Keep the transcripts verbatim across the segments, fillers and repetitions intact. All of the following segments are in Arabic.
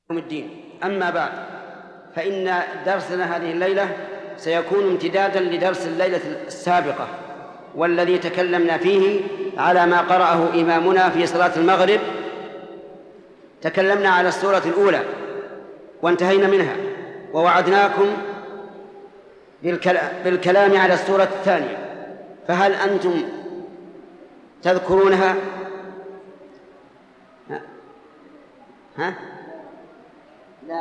يوم الدين. أما بعد، فإن درسنا هذه الليلة سيكون امتدادا لدرس الليلة السابقة، والذي تكلمنا فيه على ما قرأه إمامنا في صلاة المغرب. تكلمنا على السورة الأولى وانتهينا منها، ووعدناكم بالكلام على السورة الثانية، فهل أنتم تذكرونها؟ ها؟ ها؟ لا.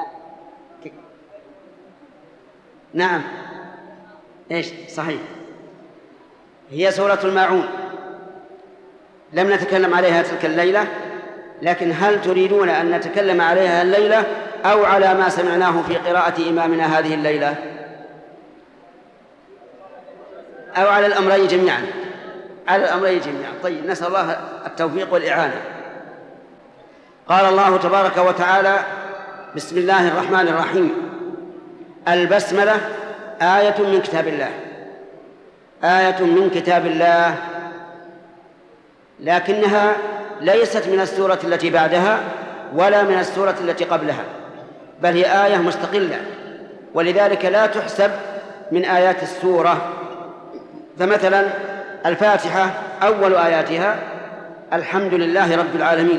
نعم، إيش صحيح، هي سورة الماعون. لم نتكلم عليها تلك الليلة، لكن هل تريدون أن نتكلم عليها الليلة أو على ما سمعناه في قراءة إمامنا هذه الليلة، أو على الأمرين جميعا؟ على الأمرين جميعا. طيب، نسأل الله التوفيق والإعانة. قال الله تبارك وتعالى: بسم الله الرحمن الرحيم. البسملة آية من كتاب الله، آية من كتاب الله، لكنها ليست من السورة التي بعدها ولا من السورة التي قبلها، بل هي آية مستقلة، ولذلك لا تحسب من آيات السورة. فمثلا الفاتحة أول آياتها الحمد لله رب العالمين،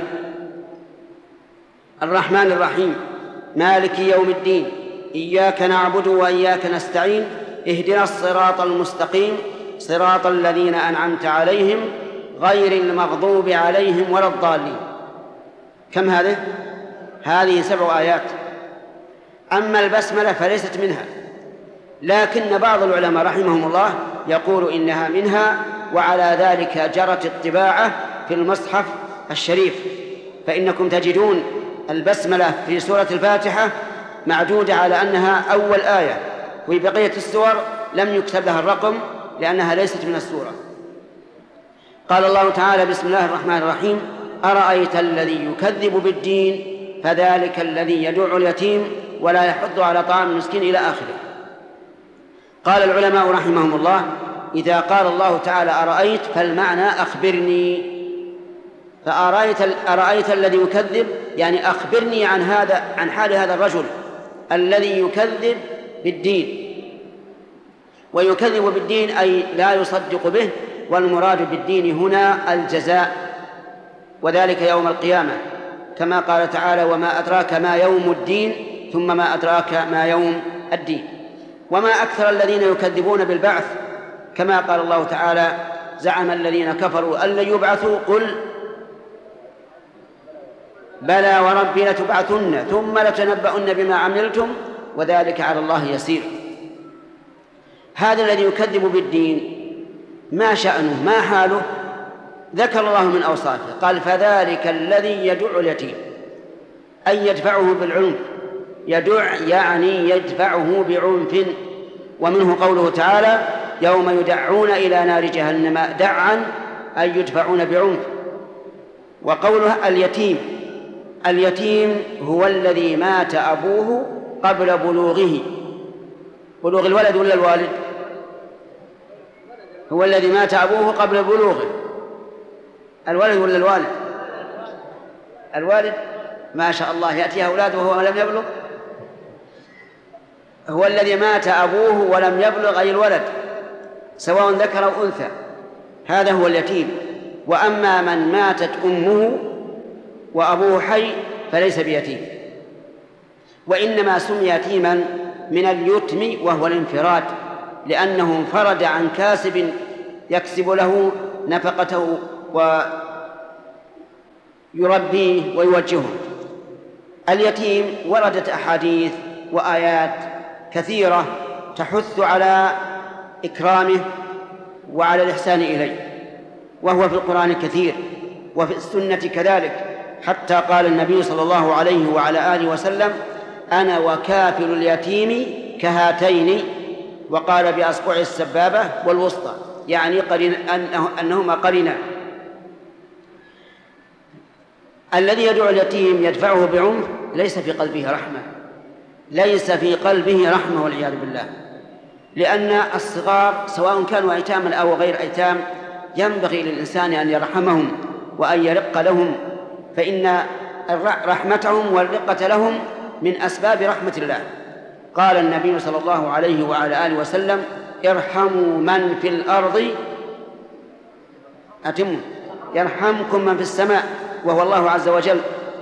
الرحمن الرحيم، مالك يوم الدين، إياك نعبد وإياك نستعين، اهدنا الصراط المستقيم، صراط الذين أنعمت عليهم غير المغضوب عليهم ولا الضالين. كم هذه؟ هذه سبع آيات. أما البسملة فليست منها، لكن بعض العلماء رحمهم الله يقول إنها منها، وعلى ذلك جرت الطباعة في المصحف الشريف، فإنكم تجدون البسملة في سورة الفاتحة معدودة على أنها أول آية، وفي بقية السور لم يكتب لها الرقم لأنها ليست من السورة. قال الله تعالى: بسم الله الرحمن الرحيم. أرأيت الذي يكذب بالدين فذلك الذي يدع اليتيم ولا يحض على طعام المسكين إلى آخره. قال العلماء رحمهم الله: إذا قال الله تعالى أرأيت فالمعنى أخبرني، فأرأيت أرأيت الذي يكذب يعني أخبرني عن هذا عن حال هذا الرجل الذي يكذب بالدين. ويكذب بالدين أي لا يصدق به، والمراد بالدين هنا الجزاء، وذلك يوم القيامة، كما قال تعالى: وما أدراك ما يوم الدين، ثم ما أدراك ما يوم الدين. وما أكثر الذين يكذبون بالبعث، كما قال الله تعالى: زعم الذين كفروا أن لن يبعثوا، قل بلى وربي لتبعثن ثم لتنبؤن بما عملتم وذلك على الله يسير. هذا الذي يكذب بالدين ما شأنه، ما حاله؟ ذكر الله من أوصافه، قال: فذلك الذي يدع اليتيم، أي يدفعه بالعنف. يدع يعني يدفعه بعنف، ومنه قوله تعالى: يوم يدعون إلى نار جهنم دعا، أي يدفعون بعنف. وقوله اليتيم، اليتيم هو الذي مات أبوه قبل بلوغه. بلوغ الولد ولا الوالد؟ هو الذي مات أبوه قبل بلوغه. الولد ولا الوالد؟ الوالد، ما شاء الله، يأتي أولاده وهو لم يبلغ. هو الذي مات أبوه ولم يبلغ، أي الولد، سواء ذكر أو أنثى، هذا هو اليتيم. وأما من ماتت أمه وأبوه حي فليس بيتيم، وإنما سمي يتيما من اليتم وهو الانفراد، لأنه انفرد عن كاسب يكسب له نفقته ويربيه ويوجهه. اليتيم وردت أحاديث وآيات كثيرة تحث على إكرامه وعلى الإحسان إليه، وهو في القرآن كثير وفي السنة كذلك، حتى قال النبي صلى الله عليه وعلى آله وسلم: أنا وكافل اليتيم كهاتين، وقال بأصبع السبابة والوسطى، يعني قرين أنه أنهما قرينا. الذي يدعو اليتيم يدفعه بعنف ليس في قلبه رحمة، ليس في قلبه رحمة والعياذ بالله، لأن الصغار سواء كانوا أيتاما أو غير أيتام ينبغي للإنسان أن يرحمهم وأن يرق لهم، فإن رحمتهم والرقة لهم من أسباب رحمة الله. قال النبي صلى الله عليه وعلى آله وسلم: ارحموا من في الأرض أتموا يرحمكم من في السماء، وهو الله عز وجل.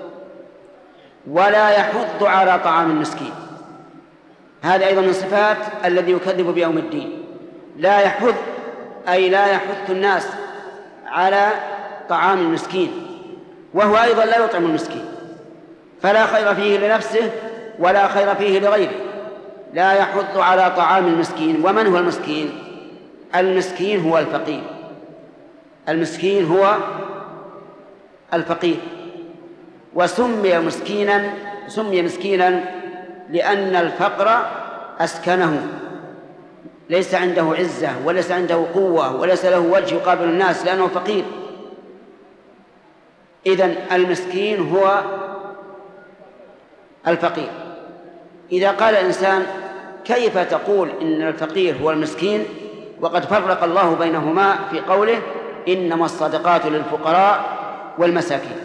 ولا يحض على طعام المسكين، هذا أيضا من صفات الذي يكذب بيوم الدين. لا يحض أي لا يحث الناس على طعام المسكين، وهو أيضا لا يطعم المسكين، فلا خير فيه لنفسه ولا خير فيه لغيره. لا يحض على طعام المسكين. ومن هو المسكين؟ المسكين هو الفقير، المسكين هو الفقير. وسمي مسكينا سمي مسكينا لأن الفقر أسكنه، ليس عنده عزة وليس عنده قوة وليس له وجه يقابل الناس لأنه فقير. إذن المسكين هو الفقير. إذا قال الإنسان: كيف تقول إن الفقير هو المسكين وقد فرق الله بينهما في قوله: إنما الصدقات للفقراء والمساكين،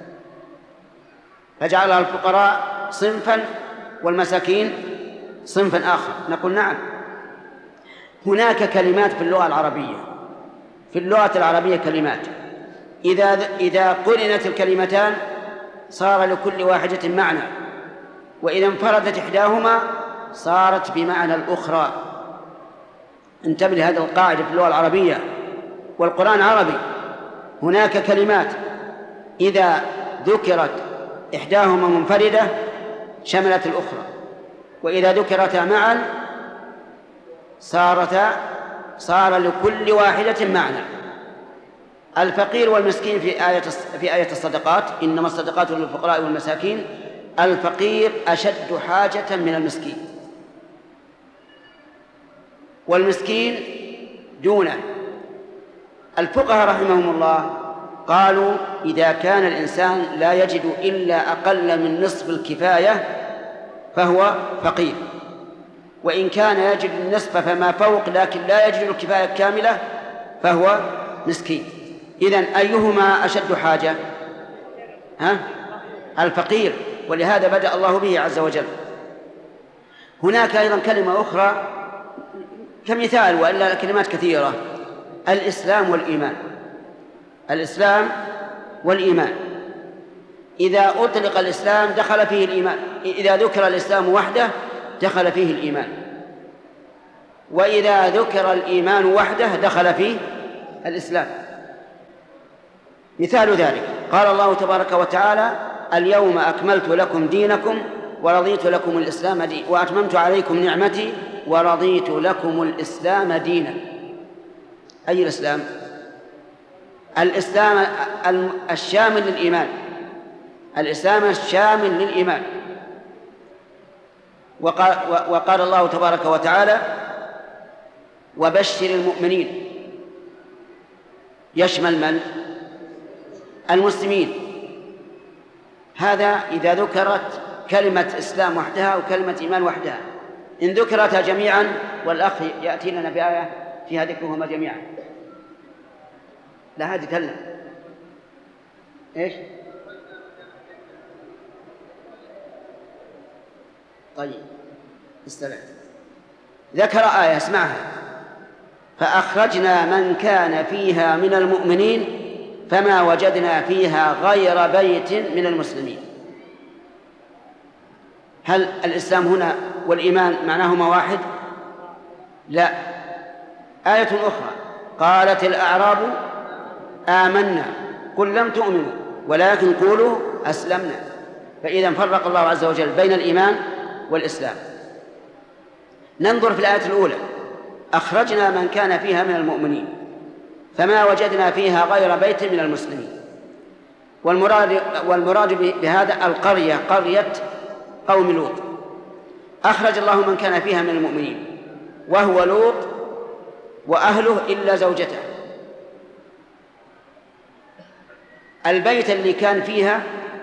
فجعلها الفقراء صنفا والمساكين صنفا آخر؟ نقول: نعم، هناك كلمات في اللغة العربية في اللغة العربية كلمات إذا إذا قرنت الكلمتان صار لكل واحدة معنى، وإذا انفردت إحداهما صارت بمعنى الأخرى. انتبه لهذه القاعدة في اللغة العربية، والقرآن عربي. هناك كلمات إذا ذكرت إحداهما منفردة شملت الأخرى، وإذا ذكرتا معا صارتا صار لكل واحدة معنى. الفقير والمسكين في آية في آية الصدقات: إنما الصدقات للفقراء والمساكين. الفقير أشد حاجة من المسكين، والمسكين دونه. الفقهاء رحمهم الله قالوا: إذا كان الإنسان لا يجد إلا أقل من نصف الكفاية فهو فقير، وإن كان يجد النصف فما فوق لكن لا يجد الكفاية كاملة فهو مسكين. إذن أيهما أشد حاجة؟ ها؟ الفقير، ولهذا بدأ الله به عز وجل. هناك أيضا كلمة أخرى كمثال، وإلا كلمات كثيرة: الإسلام والإيمان. الإسلام والإيمان، إذا أطلق الإسلام دخل فيه الإيمان، إذا ذكر الإسلام وحده دخل فيه الإيمان، وإذا ذكر الإيمان وحده دخل فيه الإسلام. مثال ذلك قال الله تبارك وتعالى: اليوم أكملت لكم دينكم ورضيت لكم الإسلام دينا وأتممت عليكم نعمتي ورضيت لكم الإسلام دينا. أي الإسلام؟ الإسلام الشامل للإيمان، الإسلام الشامل للإيمان. وقال, وقال الله تبارك وتعالى: وبشر المؤمنين، يشمل من؟ المسلمين. هذا إذا ذكرت كلمة إسلام وحدها أو كلمة إيمان وحدها. إن ذكرتها جميعا، والأخ يأتي لنا بآية فيها ذكرهما جميعا. لا، هذه تكلم إيش؟ طيب استمع. ذكر آية اسمعها: فأخرجنا من كان فيها من المؤمنين فما وجدنا فيها غير بيت من المسلمين. هل الإسلام هنا والإيمان معناهما واحد؟ لا. آية أخرى: قالت الأعراب آمنا قل لم تؤمنوا ولكن قولوا أسلمنا. فإذا فرق الله عز وجل بين الإيمان والإسلام. ننظر في الآية الأولى: أخرجنا من كان فيها من المؤمنين فما وجدنا فيها غير بيت من المسلمين. والمراد, والمراد بهذا القرية، قرية قوم لوط. أخرج الله من كان فيها من المؤمنين وهو لوط وأهله إلا زوجته. البيت اللي كان فيها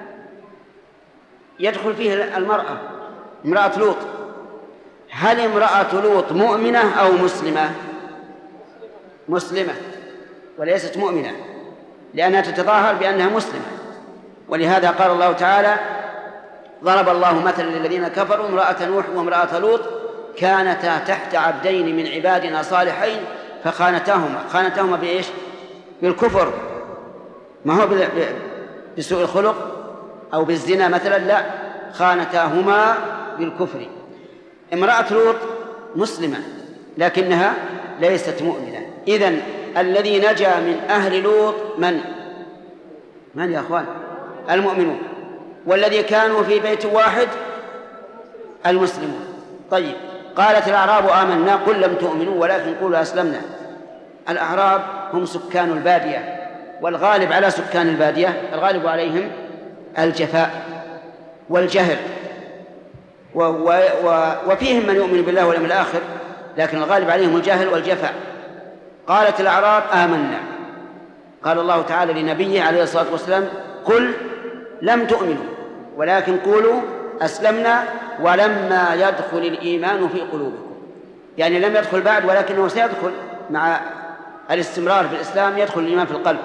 يدخل فيه المرأة، امرأة لوط. هل امرأة لوط مؤمنة أو مسلمة؟ مسلمة، وليست مؤمنة، لأنها تتظاهر بأنها مسلمة. ولهذا قال الله تعالى: ضرب الله مثلا للذين كفروا امرأة نوح وامرأة لوط كانتا تحت عبدين من عبادنا صالحين فخانتاهما خانتاهما بإيش؟ بالكفر، ما هو بسوء الخلق أو بالزنا مثلا، لا، خانتاهما بالكفر. امرأة لوط مسلمة لكنها ليست مؤمنة. إذن الذي نجا من أهل لوط من؟ من يا أخوان؟ المؤمنون. والذي كانوا في بيت واحد المسلمون. طيب، قالت الأعراب آمنا قل لم تؤمنوا ولكن قولوا أسلمنا. الأعراب هم سكان البادية، والغالب على سكان البادية الغالب عليهم الجفاء والجهل، و و و وفيهم من يؤمن بالله واليوم الآخر، لكن الغالب عليهم الجهل والجفاء. قالت الأعراب آمنا، قال الله تعالى لنبيه عليه الصلاة والسلام قل لم تؤمنوا ولكن قولوا أسلمنا ولما يدخل الإيمان في قلوبكم، يعني لم يدخل بعد ولكنه سيدخل مع الاستمرار في الإسلام، يدخل الإيمان في القلب.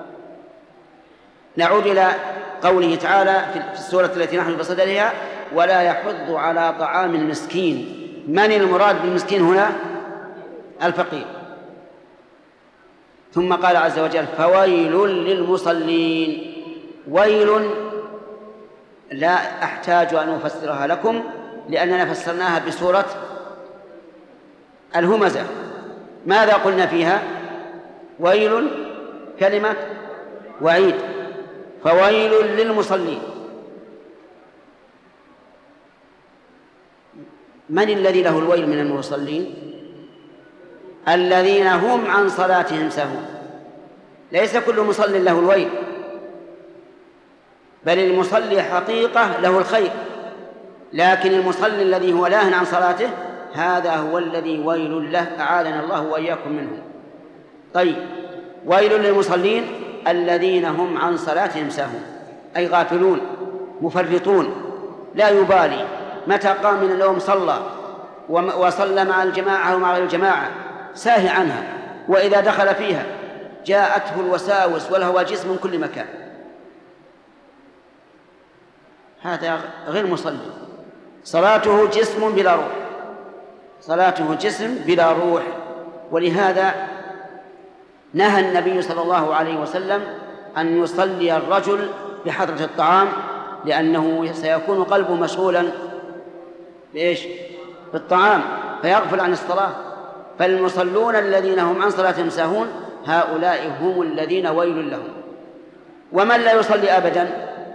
نعود إلى قوله تعالى في السورة التي نحن بصددها ولا يحض على طعام المسكين. من المراد بالمسكين هنا؟ الفقير. ثم قال عز وجل فويل للمصلين. ويل لا أحتاج أن أفسرها لكم لأننا فسرناها بسورة الهمزة. ماذا قلنا فيها؟ ويل كلمة وعيد، فويل للمصلين. من الذي له الويل من المصلين؟ الذين هم عن صلاتهم سهون. ليس كل مصل له الويل، بل المصلي حقيقة له الخير، لكن المصلي الذي هو لاهٍ عن صلاته هذا هو الذي ويل له، أعاذنا الله وإياكم منه. طيب، ويل للمصلين الذين هم عن صلاتهم ساهون، أي غافلون مفرطون، لا يبالي متى قام من النوم صلى وصلى مع الجماعة ومع الجماعة ساهي عنها، وإذا دخل فيها جاءته الوساوس والهواجس من كل مكان. هذا غير مصلي، صلاته جسم بلا روح، صلاته جسم بلا روح. ولهذا نهى النبي صلى الله عليه وسلم أن يصلي الرجل بحضرة الطعام، لأنه سيكون قلبه مشغولا بإيش؟ بالطعام فيغفل عن الصلاة. فالمصلون الذين هم عن صلاتهم ساهون هؤلاء هم الذين ويل لهم. ومن لا يصلي أبدا؟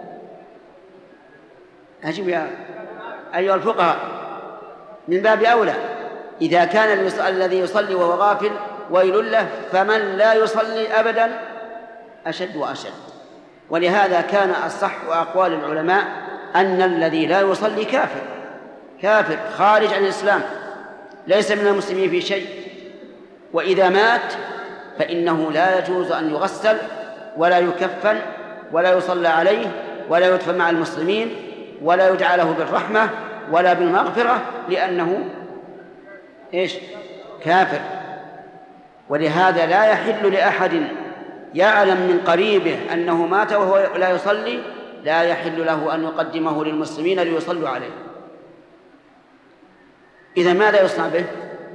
أجيب يا أيها الفقهاء، من باب أولى إذا كان الذي يصلي وهو غافل ويل له، فمن لا يصلي أبدا أشد وأشد. ولهذا كان الصح أقوال العلماء أن الذي لا يصلي كافر، كافر خارج عن الإسلام، ليس من المسلمين في شيء. وإذا مات فإنه لا يجوز أن يغسل ولا يكفن ولا يصلى عليه ولا يدفن مع المسلمين ولا يدعى له بالرحمة ولا بالمغفرة، لأنه إيش؟ كافر. ولهذا لا يحل لأحد يعلم من قريبه أنه مات وهو لا يصلي، لا يحل له أن يقدمه للمسلمين ليصلوا عليه. إذا ماذا يصنع به؟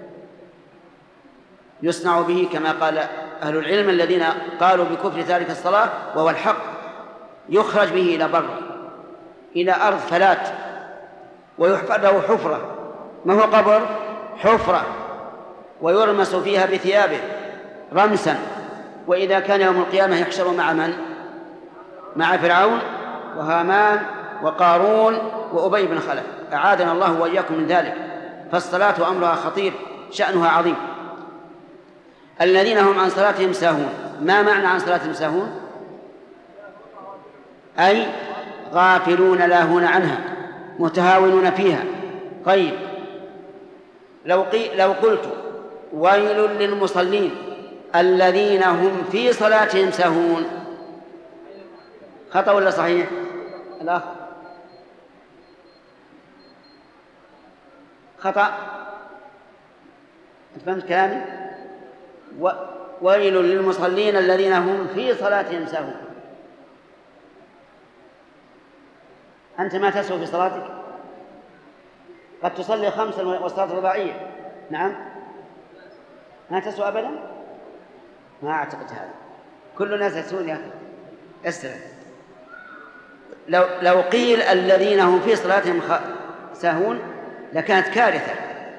يصنع به كما قال أهل العلم الذين قالوا بكفر تارك الصلاة وهو الحق، يخرج به إلى بر، إلى أرض فلات، ويحفر له حفرة. ما هو قبر؟ حفرة، ويرمس فيها بثيابه رمسا. وإذا كان يوم القيامة يحشر مع من؟ مع فرعون وهامان وقارون وأبي بن خلف، أعاذنا الله وإياكم من ذلك. فالصلاة أمرها خطير، شأنها عظيم. الذين هم عن صلاتهم ساهون، ما معنى عن صلاتهم ساهون؟ أي غافلون لاهون عنها، متهاونون فيها. طيب، لو, لو قلت ويل للمصلين الذين هم في صلاتهم ساهون، خطأ ولا صحيح؟ الأخ خطأ، فهمت كلامي؟ ويل للمصلين الذين هم في صلاتهم ساهون. أنت ما تسهو في صلاتك؟ قد تصلي خمسا والصلاة رباعية. نعم، ما تسهو أبدا؟ ما أعتقد هذا، كل الناس يسهون يا أخي. استرح. لو, لو قيل الذين هم في صلاتهم ساهون لكانت كارثة،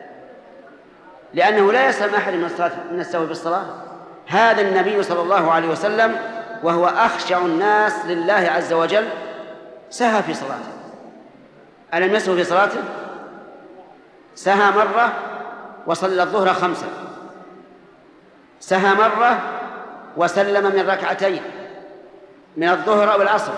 لأنه لا يسلم أحد من الصلاة من السهو في الصلاة. هذا النبي صلى الله عليه وسلم وهو أخشع الناس لله عز وجل سهى في صلاته. ألم يسهو في صلاته؟ سهى مرة وصلى الظهر خمسة، سهى مرة وسلم من ركعتين من الظهر أو العصر،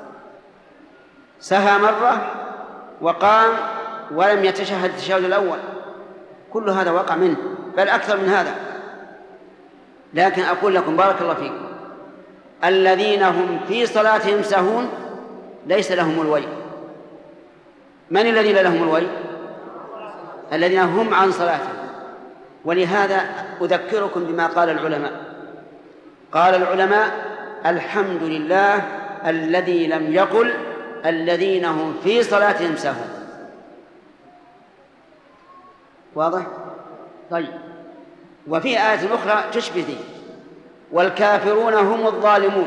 سهى مرة وقام ولم يتشهد التشهد الأول. كل هذا وقع منه، بل أكثر من هذا. لكن أقول لكم بارك الله فيكم، الذين هم في صلاتهم ساهون ليس لهم الويل. من الذين لهم الويل؟ الذين هم عن صلاتهم. ولهذا أذكركم بما قال العلماء. قال العلماء: الحمد لله الذي لم يقل الذين هم في صلاتهم ساهون. واضح؟ طيب. وفي آية أخرى تشبه ذي: والكافرون هم الظالمون.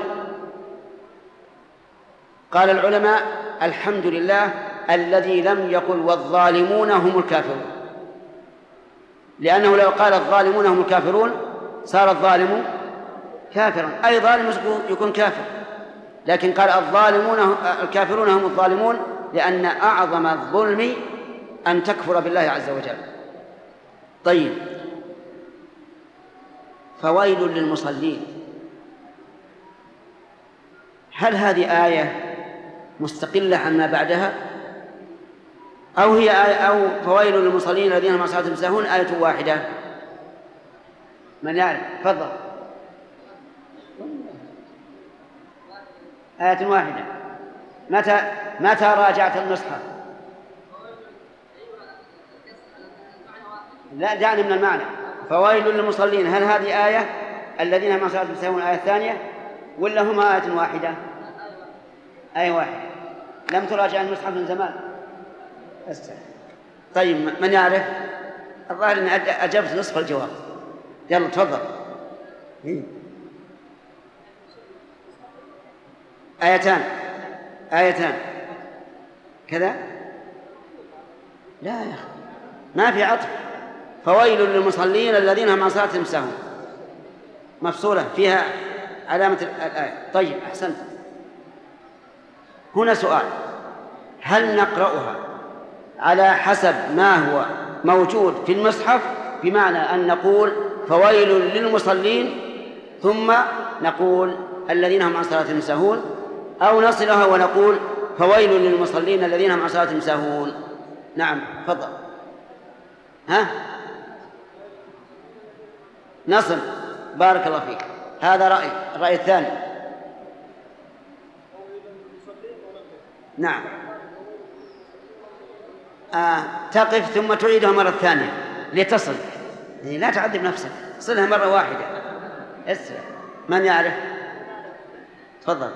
قال العلماء: الحمد لله الذي لم يقل والظالمون هم الكافرون، لأنه لو قال الظالمون هم الكافرون صار الظالم كافرا، أي ظالم يكون كافر. لكن قال الظالمون الكافرون هم الظالمون لأن أعظم الظلم أن تكفر بالله عز وجل. طيب، فويل للمصلين، هل هذه آية مستقلة عما بعدها، أو هي آية أو فويل للمصلين الذين هم عن صلاتهم ساهون آية واحدة؟ من يعرف؟ تفضل. آية واحدة. متى متى راجعت المصحف؟ لا، دعني من المعنى. فويل للمصلين، هل هذه آية الذين هم عن صلاتهم ساهون آية ثانية، ولا هما آية واحدة؟ آية واحدة. لم تراجع المصحف من زمان. أستاذ. طيب، من يعرف؟ الظاهر أني أجبت نصف الجواب. يلا تفضل. آيتان آيتان كذا؟ لا يا أخي، ما في عطف. فويل للمصلين الذين هم عن صلاتهم ساهون مفصولة فيها علامة الآية. طيب، أحسنت. هنا سؤال: هل نقرأها على حسب ما هو موجود في المصحف، بمعنى أن نقول فويل للمصلين ثم نقول الذين هم عن صلاتهم ساهون، أو نصلها ونقول فويل للمصلين الذين هم عن صلاتهم ساهون؟ نعم، تفضل. ها؟ نصل. بارك الله فيك، هذا رأي. الرأي الثاني. نعم. آه. تقف ثم تعيدها مرة ثانية لتصل. لا تعذب نفسك، صلها مرة واحدة. اسرع. من يعرف؟ تفضل.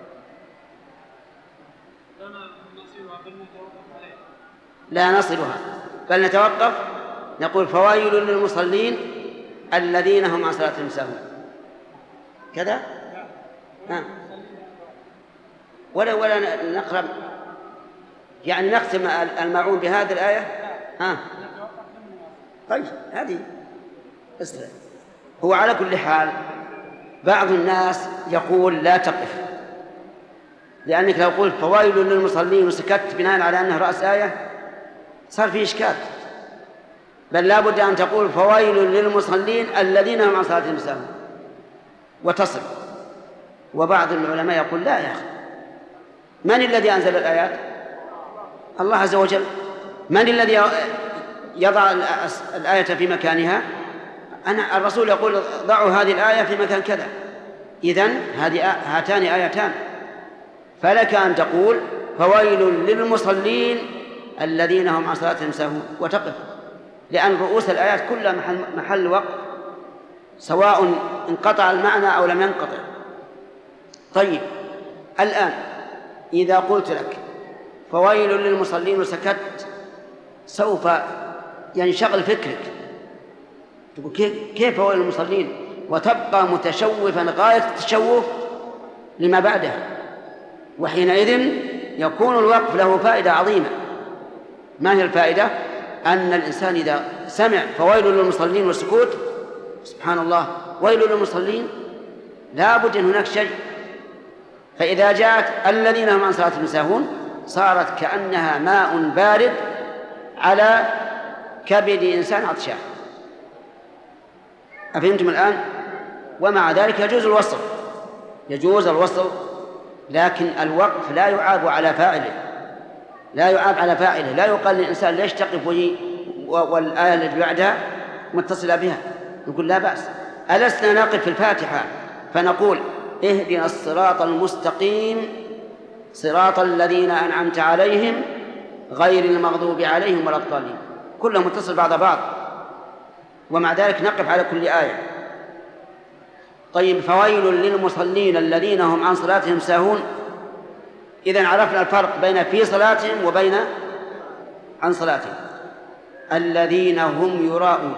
لا نصلها بل نتوقف، نقول فويل للمصلين الذين هم عن صلاتهم ساهون كذا. ها. ولا ولا نقرأ يعني نختم المعون بهذه الآية. ها. طيب، هذه اسرع. هو على كل حال بعض الناس يقول لا تقف، لأنك لو قلت فويل للمصلين وسكت بناء على أنه رأس آية صار فيه إشكال، بل لا بد أن تقول فويل للمصلين الذين هم عن صلاتهم ساهون وتصل. وبعض العلماء يقول لا يا أخي، من الذي أنزل الآيات؟ الله عز وجل. من الذي يضع الآية في مكانها؟ أنا الرسول يقول ضعوا هذه الآية في مكان كذا. إذن هذه هاتان آيتان، فلك أن تقول فويل للمصلين الذين هم عن صلاتهم ساهون وتقف، لأن رؤوس الآيات كلها محل, محل وقف، سواء انقطع المعنى أو لم ينقطع. طيب، الآن إذا قلت لك فويل للمصلين وسكت سوف ينشغل فكرك، تقول كيف فويل للمصلين، وتبقى متشوفا غاية التشوف لما بعده. وحينئذ يكون الوقف له فائدة عظيمة. ما هي الفائدة؟ أن الإنسان إذا سمع فويل للمصلين والسكوت، سبحان الله، ويل للمصلين، لا بد أن هناك شيء. فإذا جاءت الذين هم عن صلاتهم ساهون صارت كأنها ماء بارد على كبد إنسان عطشان. أفهمتم الآن؟ ومع ذلك يجوز الوصل، يجوز الوصل، لكن الوقف لا يعاب على فاعله، لا يعاب على فاعله، لا يقال للإنسان ليش تقف وهي والآية التي بعدها متصلة بها، نقول لا بأس. ألسنا نقف في الفاتحة فنقول اهدنا الصراط المستقيم صراط الذين أنعمت عليهم غير المغضوب عليهم ولا الضالين، كلها متصل بعض بعض، ومع ذلك نقف على كل آية. طيب، فويل للمصلين الذين هم عن صلاتهم ساهون. إذن عرفنا الفرق بين في صلاتهم وبين عن صلاتهم. الذين هم يراءون،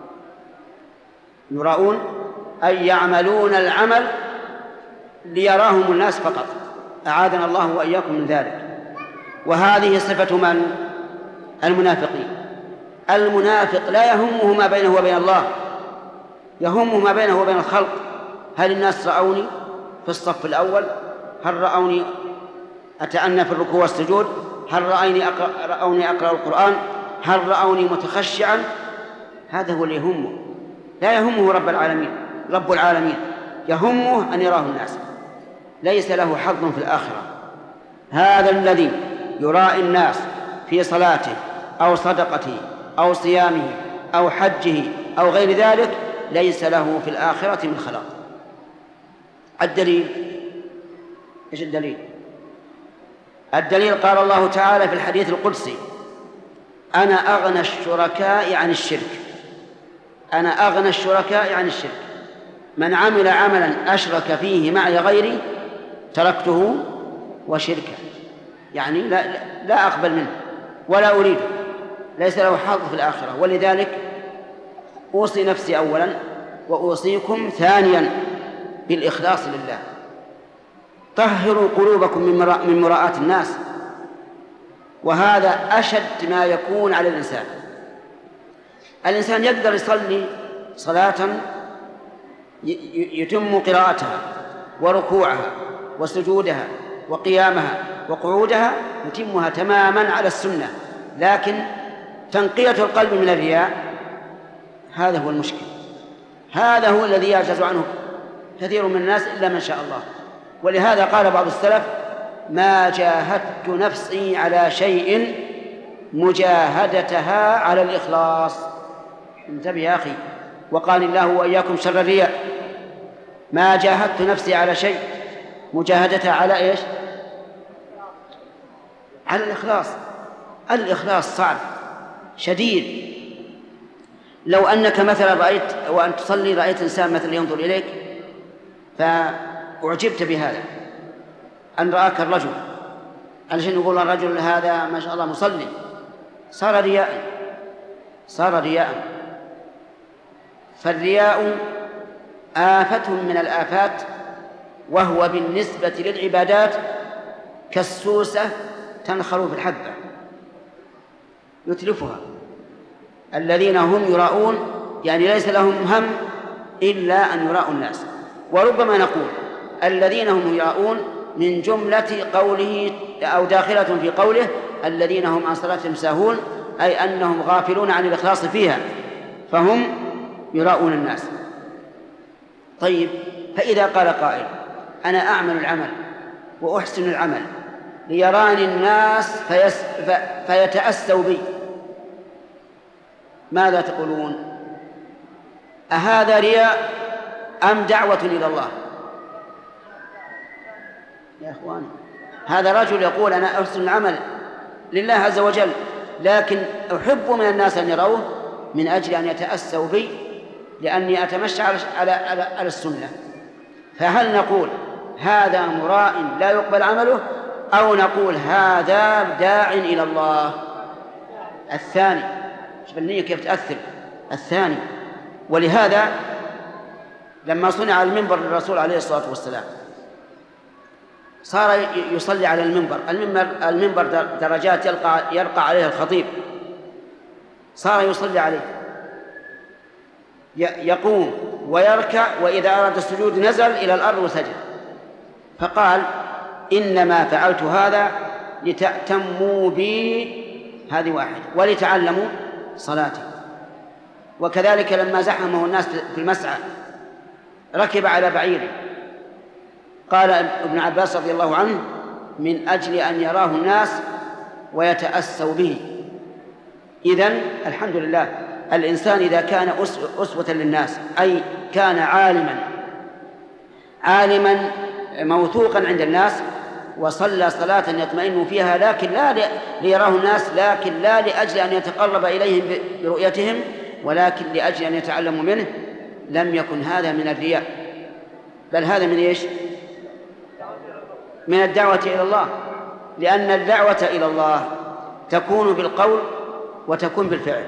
يراءون أي يعملون العمل ليراهم الناس فقط، أعاذنا الله وإياكم من ذلك. وهذه صفة من؟ المنافقين. المنافق لا يهمه ما بينه وبين الله، يهمه ما بينه وبين الخلق. هل الناس رأوني في الصف الأول؟ هل رأوني أتأنى في الركوع والسجود؟ هل رأوني أقرأ, رأوني أقرأ القرآن؟ هل رأوني متخشعا؟ هذا هو اللي يهمه، لا يهمه رب العالمين. رب العالمين يهمه أن يراه الناس، ليس له حظ في الآخرة. هذا الذي يراء الناس في صلاته أو صدقته أو صيامه أو حجه أو غير ذلك ليس له في الآخرة من خلاق. الدليل، إيش الدليل؟ الدليل قال الله تعالى في الحديث القدسي: أنا أغنى الشركاء عن الشرك، أنا أغنى الشركاء عن الشرك، من عمل عملا أشرك فيه معي غيري تركته وشركه، يعني لا, لا أقبل منه ولا أريده، ليس له حظ في الآخرة. ولذلك أوصي نفسي أولا وأوصيكم ثانيا بالإخلاص لله. طهروا قلوبكم من مراءة الناس، وهذا أشد ما يكون على الإنسان. الإنسان يقدر يصلي صلاة يتم قراءتها وركوعها وسجودها وقيامها وقعودها، يتمها تماما على السنة، لكن تنقية القلب من الرياء هذا هو المشكل، هذا هو الذي يعجز عنه كثير من الناس إلا من شاء الله. ولهذا قال بعض السلف: ما جاهدت نفسي على شيء مجاهدتها على الإخلاص. انتبه يا أخي، وقال الله وإياكم شر الرياء. ما جاهدت نفسي على شيء مجاهدتها على إيش؟ على الإخلاص. الإخلاص صعب شديد. لو أنك مثلا رأيت وأن تصلي رأيت إنسان مثلا ينظر إليك فأعجبت بهذا، أن رآك الرجل علشان يقول الرجل هذا ما شاء الله مصلي، صار رياء، صار رياء. فالرياء آفة من الآفات، وهو بالنسبة للعبادات كالسوسة تنخر في الحبة يتلفها. الذين هم يراءون يعني ليس لهم هم إلا أن يراءوا الناس. وربما نقول الذين هم يراءون من جملة قوله أو داخلة في قوله الذين هم عن صلاتهم ساهون، أي أنهم غافلون عن الإخلاص فيها، فهم يراءون الناس. طيب، فإذا قال قائل: أنا أعمل العمل وأحسن العمل ليراني الناس فيس... ف... فيتأسوا بي، ماذا تقولون؟ أهذا رياء أم دعوة إلى الله؟ يا أخوان، هذا رجل يقول أنا أحسن العمل لله عز وجل، لكن أحب من الناس أن يروه من أجل أن يتأسوا بي لأني أتمشى على, على, على, على السنة. فهل نقول هذا مراء لا يقبل عمله، أو نقول هذا داع إلى الله؟ الثاني. شوف النية كيف تأثر. الثاني. ولهذا لما صنع المنبر للرسول عليه الصلاة والسلام صار يصلي على المنبر. المنبر, المنبر درجات يلقى, يرقى عليه الخطيب، صار يصلي عليه، يقوم ويركع، وإذا أراد السجود نزل إلى الأرض وسجد. فقال إنما فعلت هذا لتأتموا بي، هذه واحدة، ولتعلموا صلاتي. وكذلك لما زحمه الناس في المسعى ركب على بعيره، قال ابن عباس رضي الله عنه من أجل أن يراه الناس ويتأسوا به. إذن الحمد لله الإنسان إذا كان أسوة للناس، أي كان عالما عالما موثوقا عند الناس وصلى صلاة يطمئن فيها، لكن لا ليراه الناس، لكن لا لأجل أن يتقرب إليهم برؤيتهم، ولكن لأجل أن يتعلموا منه، لم يكن هذا من الرياء، بل هذا من إيش؟ من الدعوة إلى الله، لأن الدعوة إلى الله تكون بالقول وتكون بالفعل.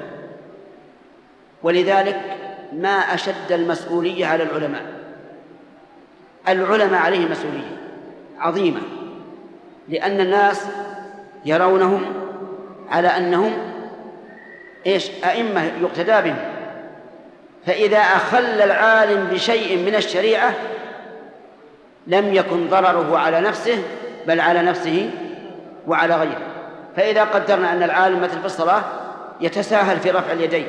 ولذلك ما أشد المسؤولية على العلماء. العلماء عليهم مسؤولية عظيمة، لأن الناس يرونهم على أنهم إيش؟ أئمة يقتدى بهم. فإذا أخل العالم بشيء من الشريعة لم يكن ضرره على نفسه بل على نفسه وعلى غيره. فإذا قدرنا أن العالم مثل في الصلاة يتساهل في رفع اليدين،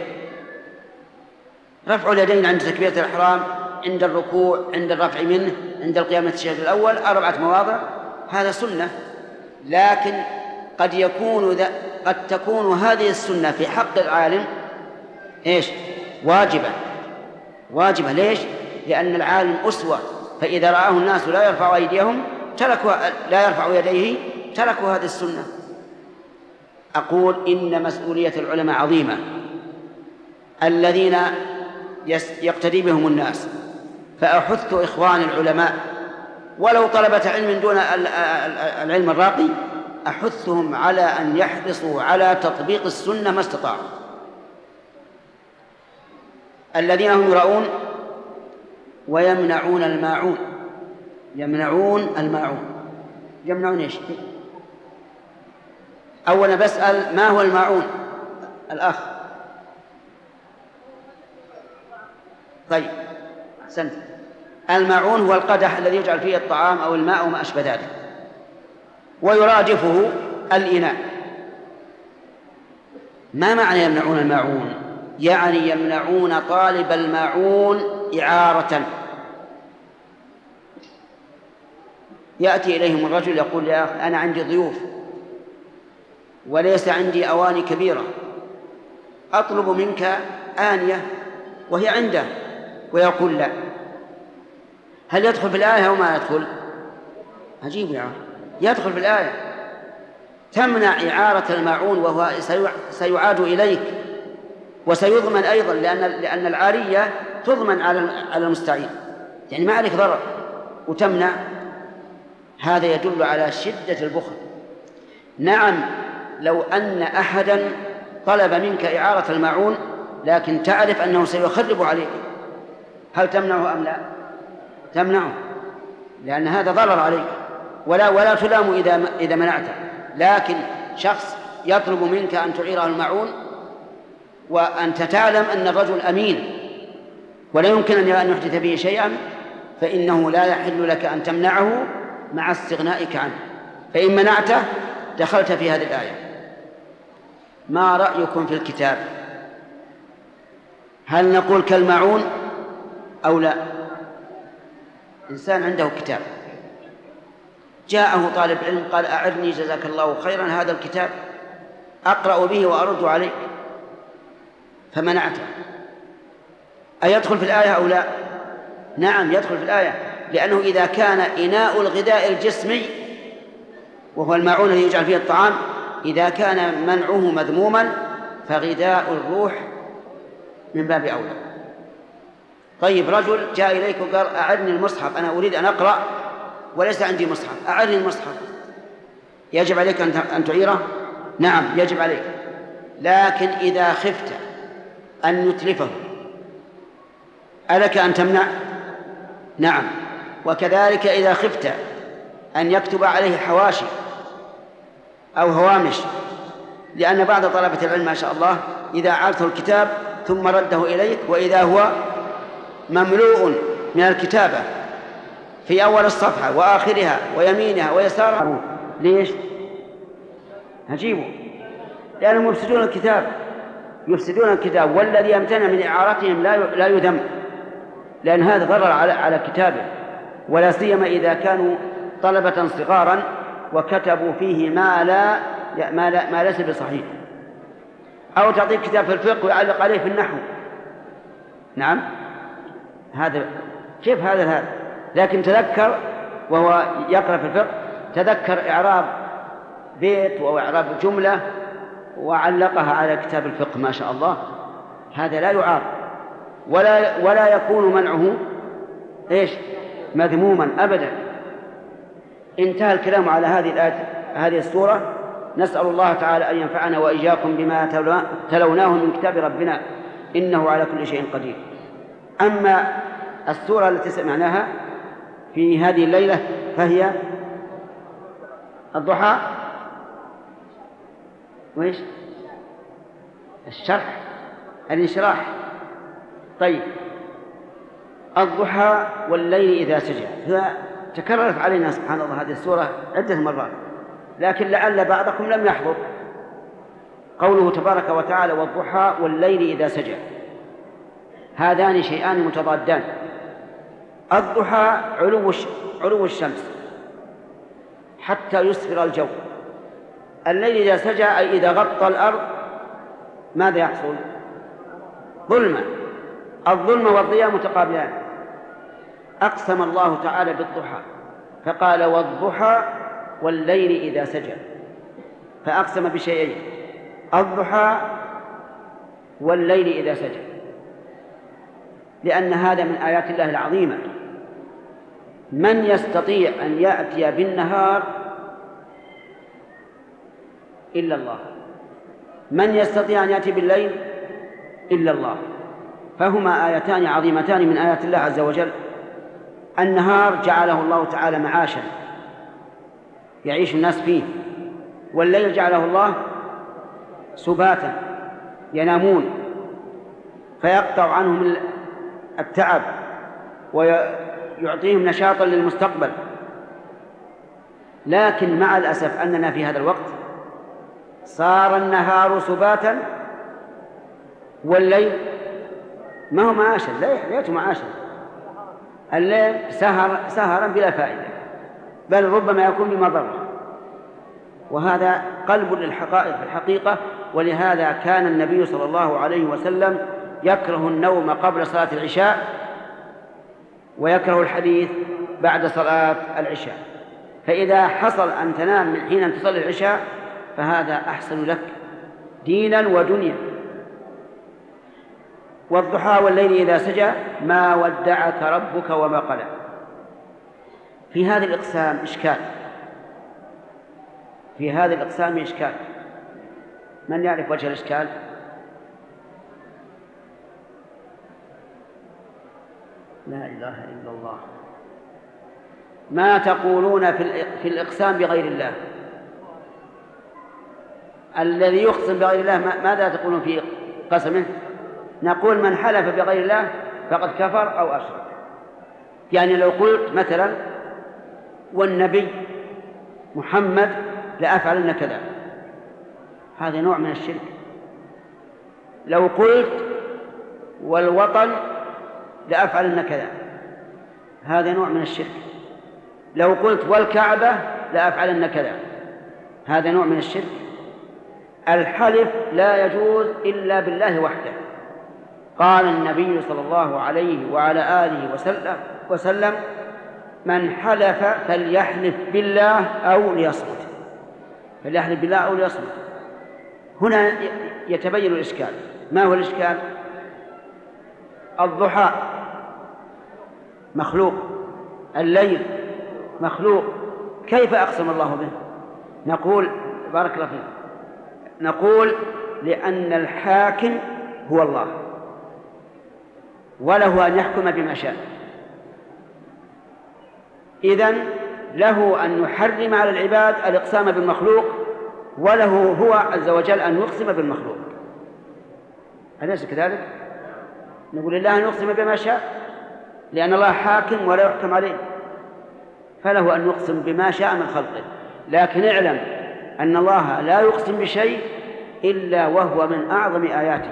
رفع اليدين عند تكبيرة الإحرام، عند الركوع، عند الرفع منه، عند القيام من التشهد الأول، أربعة مواضع، هذا سنة. لكن قد يكون ذا قد تكون هذه السنة في حق العالم إيش؟ واجبة. واجبة ليش؟ لأن العالم أسوة، فإذا رآه الناس لا يرفع أيديهم تركوا لا يرفع يديه تركوا هذه السنة. أقول إن مسؤولية العلماء عظيمة، الذين يقتدي بهم الناس. فأحث إخوان العلماء ولو طلبة علم دون العلم الراقي، أحثهم على أن يحرصوا على تطبيق السنة ما استطاعوا. الذين هم يراؤون ويمنعون الماعون. يمنعون الماعون يمنعون إيش؟ أولا بسأل ما هو الماعون؟ الأخ. طيب أحسنت. الماعون هو القدح الذي يجعل فيه الطعام أو الماء أو ما أشبه ذلك، ويرادفه الإناء. ما معنى يمنعون الماعون؟ يعني يمنعون طالب الماعون إعارة. يأتي إليهم الرجل يقول يا أخي أنا عندي ضيوف وليس عندي أواني كبيرة، أطلب منك آنية وهي عنده، ويقول لا. هل يدخل في الآية أو ما يدخل؟ عجيب يا عم. يدخل في الآية. تمنع إعارة الماعون وهو سيعاد إليك وسيضمن أيضا، لأن لأن العارية تضمن على على المستعين، يعني ما عليك ضرر وتمنع. هذا يدل على شدة البخل. نعم لو أن أحدا طلب منك إعارة الماعون لكن تعرف أنه سيخرب عليك، هل تمنعه أم لا؟ تمنعه، لأن هذا ضرر عليك، ولا ولا تلام إذا إذا منعته. لكن شخص يطلب منك أن تعيره الماعون وأنت تعلم أن الرجل أمين ولا يمكن أن يحدث به شيئا، فإنه لا يحل لك أن تمنعه مع استغنائك عنه. فإن منعته دخلت في هذه الآية. ما رأيكم في الكتاب؟ هل نقول كالماعون أو لا؟ إنسان عنده كتاب، جاءه طالب علم قال أعرني جزاك الله خيرا هذا الكتاب أقرأ به وأرد عليك، فمنعته، أيدخل في الآية أو لا؟ نعم يدخل في الآية، لأنه إذا كان إناء الغذاء الجسمي وهو الماعون الذي يجعل فيه الطعام إذا كان منعه مذموما فغذاء الروح من باب أولى. طيب رجل جاء إليك وقال أعرني المصحف، أنا أريد أن أقرأ وليس عندي مصحف، أعرني المصحف، يجب عليك أن تعيره؟ نعم يجب عليك، لكن إذا خفت أن يتلفه ألك أن تمنع؟ نعم. وكذلك إذا خفت أن يكتب عليه حواشي أو هوامش، لأن بعض طلبة العلم ما شاء الله إذا عرضته الكتاب ثم رده إليك وإذا هو مملوء من الكتابة في أول الصفحة وآخرها ويمينها ويسارها، ليش؟ هجيبه، لأنهم يفسدون الكتاب يفسدون الكتاب والذي يمتنع من إعارتهم لا لا يذم، لأن هذا ضرر على على كتابه، ولا سيما إذا كانوا طلبة صغارا وكتبوا فيه ما لا ما, لا ما ليس بصحيح، أو تعطيك كتاب في الفقه ويعلق عليه في النحو. نعم هذا كيف هذا هذا لكن تذكر وهو يقرأ في الفقه تذكر إعراب بيت أو إعراب جملة وعلقها على كتاب الفقه ما شاء الله، هذا لا يعار ولا ولا يكون منعه إيش مذموما أبدا. انتهى الكلام على هذه الآية هذه السورة. نسأل الله تعالى أن ينفعنا وإياكم بما تلوناه من كتاب ربنا إنه على كل شيء قدير. أما السورة التي سمعناها في هذه الليلة فهي الضحى وإيش الشرح الانشراح. طيب الضحى والليل إذا سجى تكررت علينا سبحان الله هذه السورة عدة مرات، لكن لعل بعضكم لم يحضر قوله تبارك وتعالى والضحى والليل إذا سجى. هذان شيئان متضادان. الضحى علو علو الشمس حتى يسفر الجو، الليل إذا سجى أي إذا غطى الأرض ماذا يحصل؟ ظلمة. الظلمة والضياء متقابلان. أقسم الله تعالى بالضحى فقال والضحى والليل إذا سجى، فأقسم بشيئين الضحى والليل إذا سجى، لأن هذا من آيات الله العظيمة. من يستطيع أن يأتي بالنهار إلا الله، من يستطيع أن يأتي بالليل إلا الله، فهما آيتان عظيمتان من آيات الله عز وجل. النهار جعله الله تعالى معاشا يعيش الناس فيه، والليل جعله الله سباتا ينامون فيقطع عنهم التعب ويعطيهم نشاطا للمستقبل. لكن مع الأسف أننا في هذا الوقت صار النهار سباتا والليل ما هو معاشا، ليته معاشا، الليل سهر سهرا بلا فائدة، بل ربما يكون بمضرة، وهذا قلب للحقائق في الحقيقة. ولهذا كان النبي صلى الله عليه وسلم يكره النوم قبل صلاة العشاء ويكره الحديث بعد صلاة العشاء، فإذا حصل أن تنام من حين أن تصلي العشاء فهذا أحسن لك دينا ودنيا. والضحى والليل إذا سجى ما ودعك ربك وما قلى. في هذا الإقسام إشكال في هذا الإقسام إشكال من يعرف وجه الإشكال؟ لا إله إلا الله. ما تقولون في الإقسام بغير الله؟ الذي يقسم بغير الله ماذا تقولون في قسمه؟ نقول من حلف بغير الله فقد كفر أو أشرك. يعني لو قلت مثلا والنبي محمد لأفعلن كذا، هذا نوع من الشرك. لو قلت والوطن لأفعلن كذا، هذا نوع من الشرك. لو قلت والكعبة لأفعلن كذا، هذا نوع من الشرك. الحلف لا يجوز إلا بالله وحده. قال النبي صلى الله عليه وعلى آله وسلم, وسلم من حلف فليحلف بالله أو ليصمت، فليحلف بالله أو ليصمت. هنا يتبين الإشكال. ما هو الإشكال؟ الضحى مخلوق، الليل مخلوق، كيف أقسم الله به؟ نقول بارك الله فيك، نقول لأن الحاكم هو الله وله أن يحكم بما شاء، إذن له أن يحرم على العباد الإقسام بالمخلوق، وله هو عز وجل أن يقسم بالمخلوق. أليس كذلك؟ نقول لله أن يقسم بما شاء لأن الله حاكم ولا يحكم عليه، فله أن يقسم بما شاء من خلقه. لكن اعلم أن الله لا يقسم بشيء إلا وهو من أعظم آياته،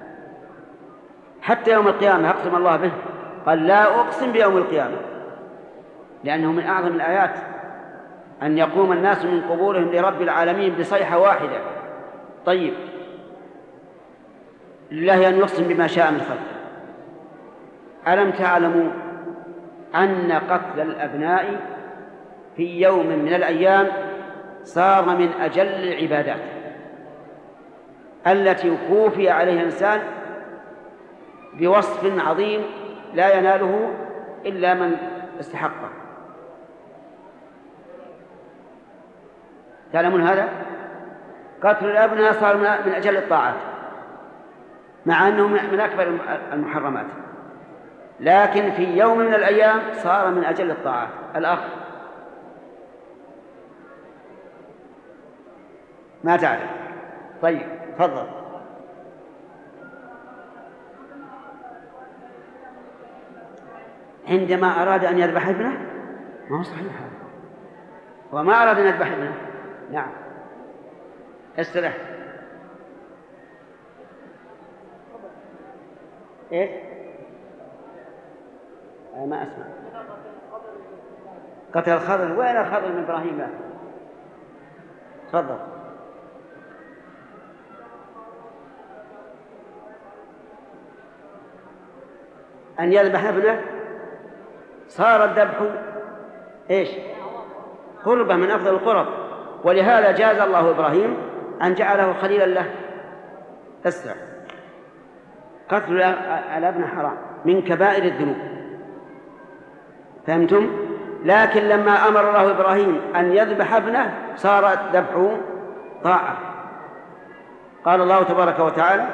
حتى يوم القيامة أقسم الله به، قال لا أقسم بيوم القيامة، لأنه من أعظم الآيات أن يقوم الناس من قبورهم لرب العالمين بصيحة واحدة. طيب، لله أن يقسم بما شاء من خلقه. ألم تعلموا أن قتل الأبناء في يوم من الأيام صار من أجل العبادات التي كوفي عليها الإنسان بوصف عظيم لا يناله إلا من استحقه؟ تعلمون هذا؟ قتل الأبناء صار من أجل الطاعات، مع أنه من أكبر المحرمات، لكن في يوم من الأيام صار من أجل الطاعات. الأخ ما تعرف؟ طيب تفضل. عندما أراد أن يذبح ابنه، ما هو صحيح هذا، وما أراد أن يذبح ابنه. نعم استرح. إيه؟ أنا ما أسمع. قتل الخضر، وين الخضر من إبراهيم؟ تفضل. أن يذبح ابنه، صار الذبح إيش؟ قربة من أفضل القرب، ولهذا جاز الله إبراهيم أن جعله خليلا له. اسرع. قتل الابن حرام من كبائر الذنوب، فهمتم؟ لكن لما أمر الله إبراهيم أن يذبح ابنه صار ذبحه طاعة. قال الله تبارك وتعالى: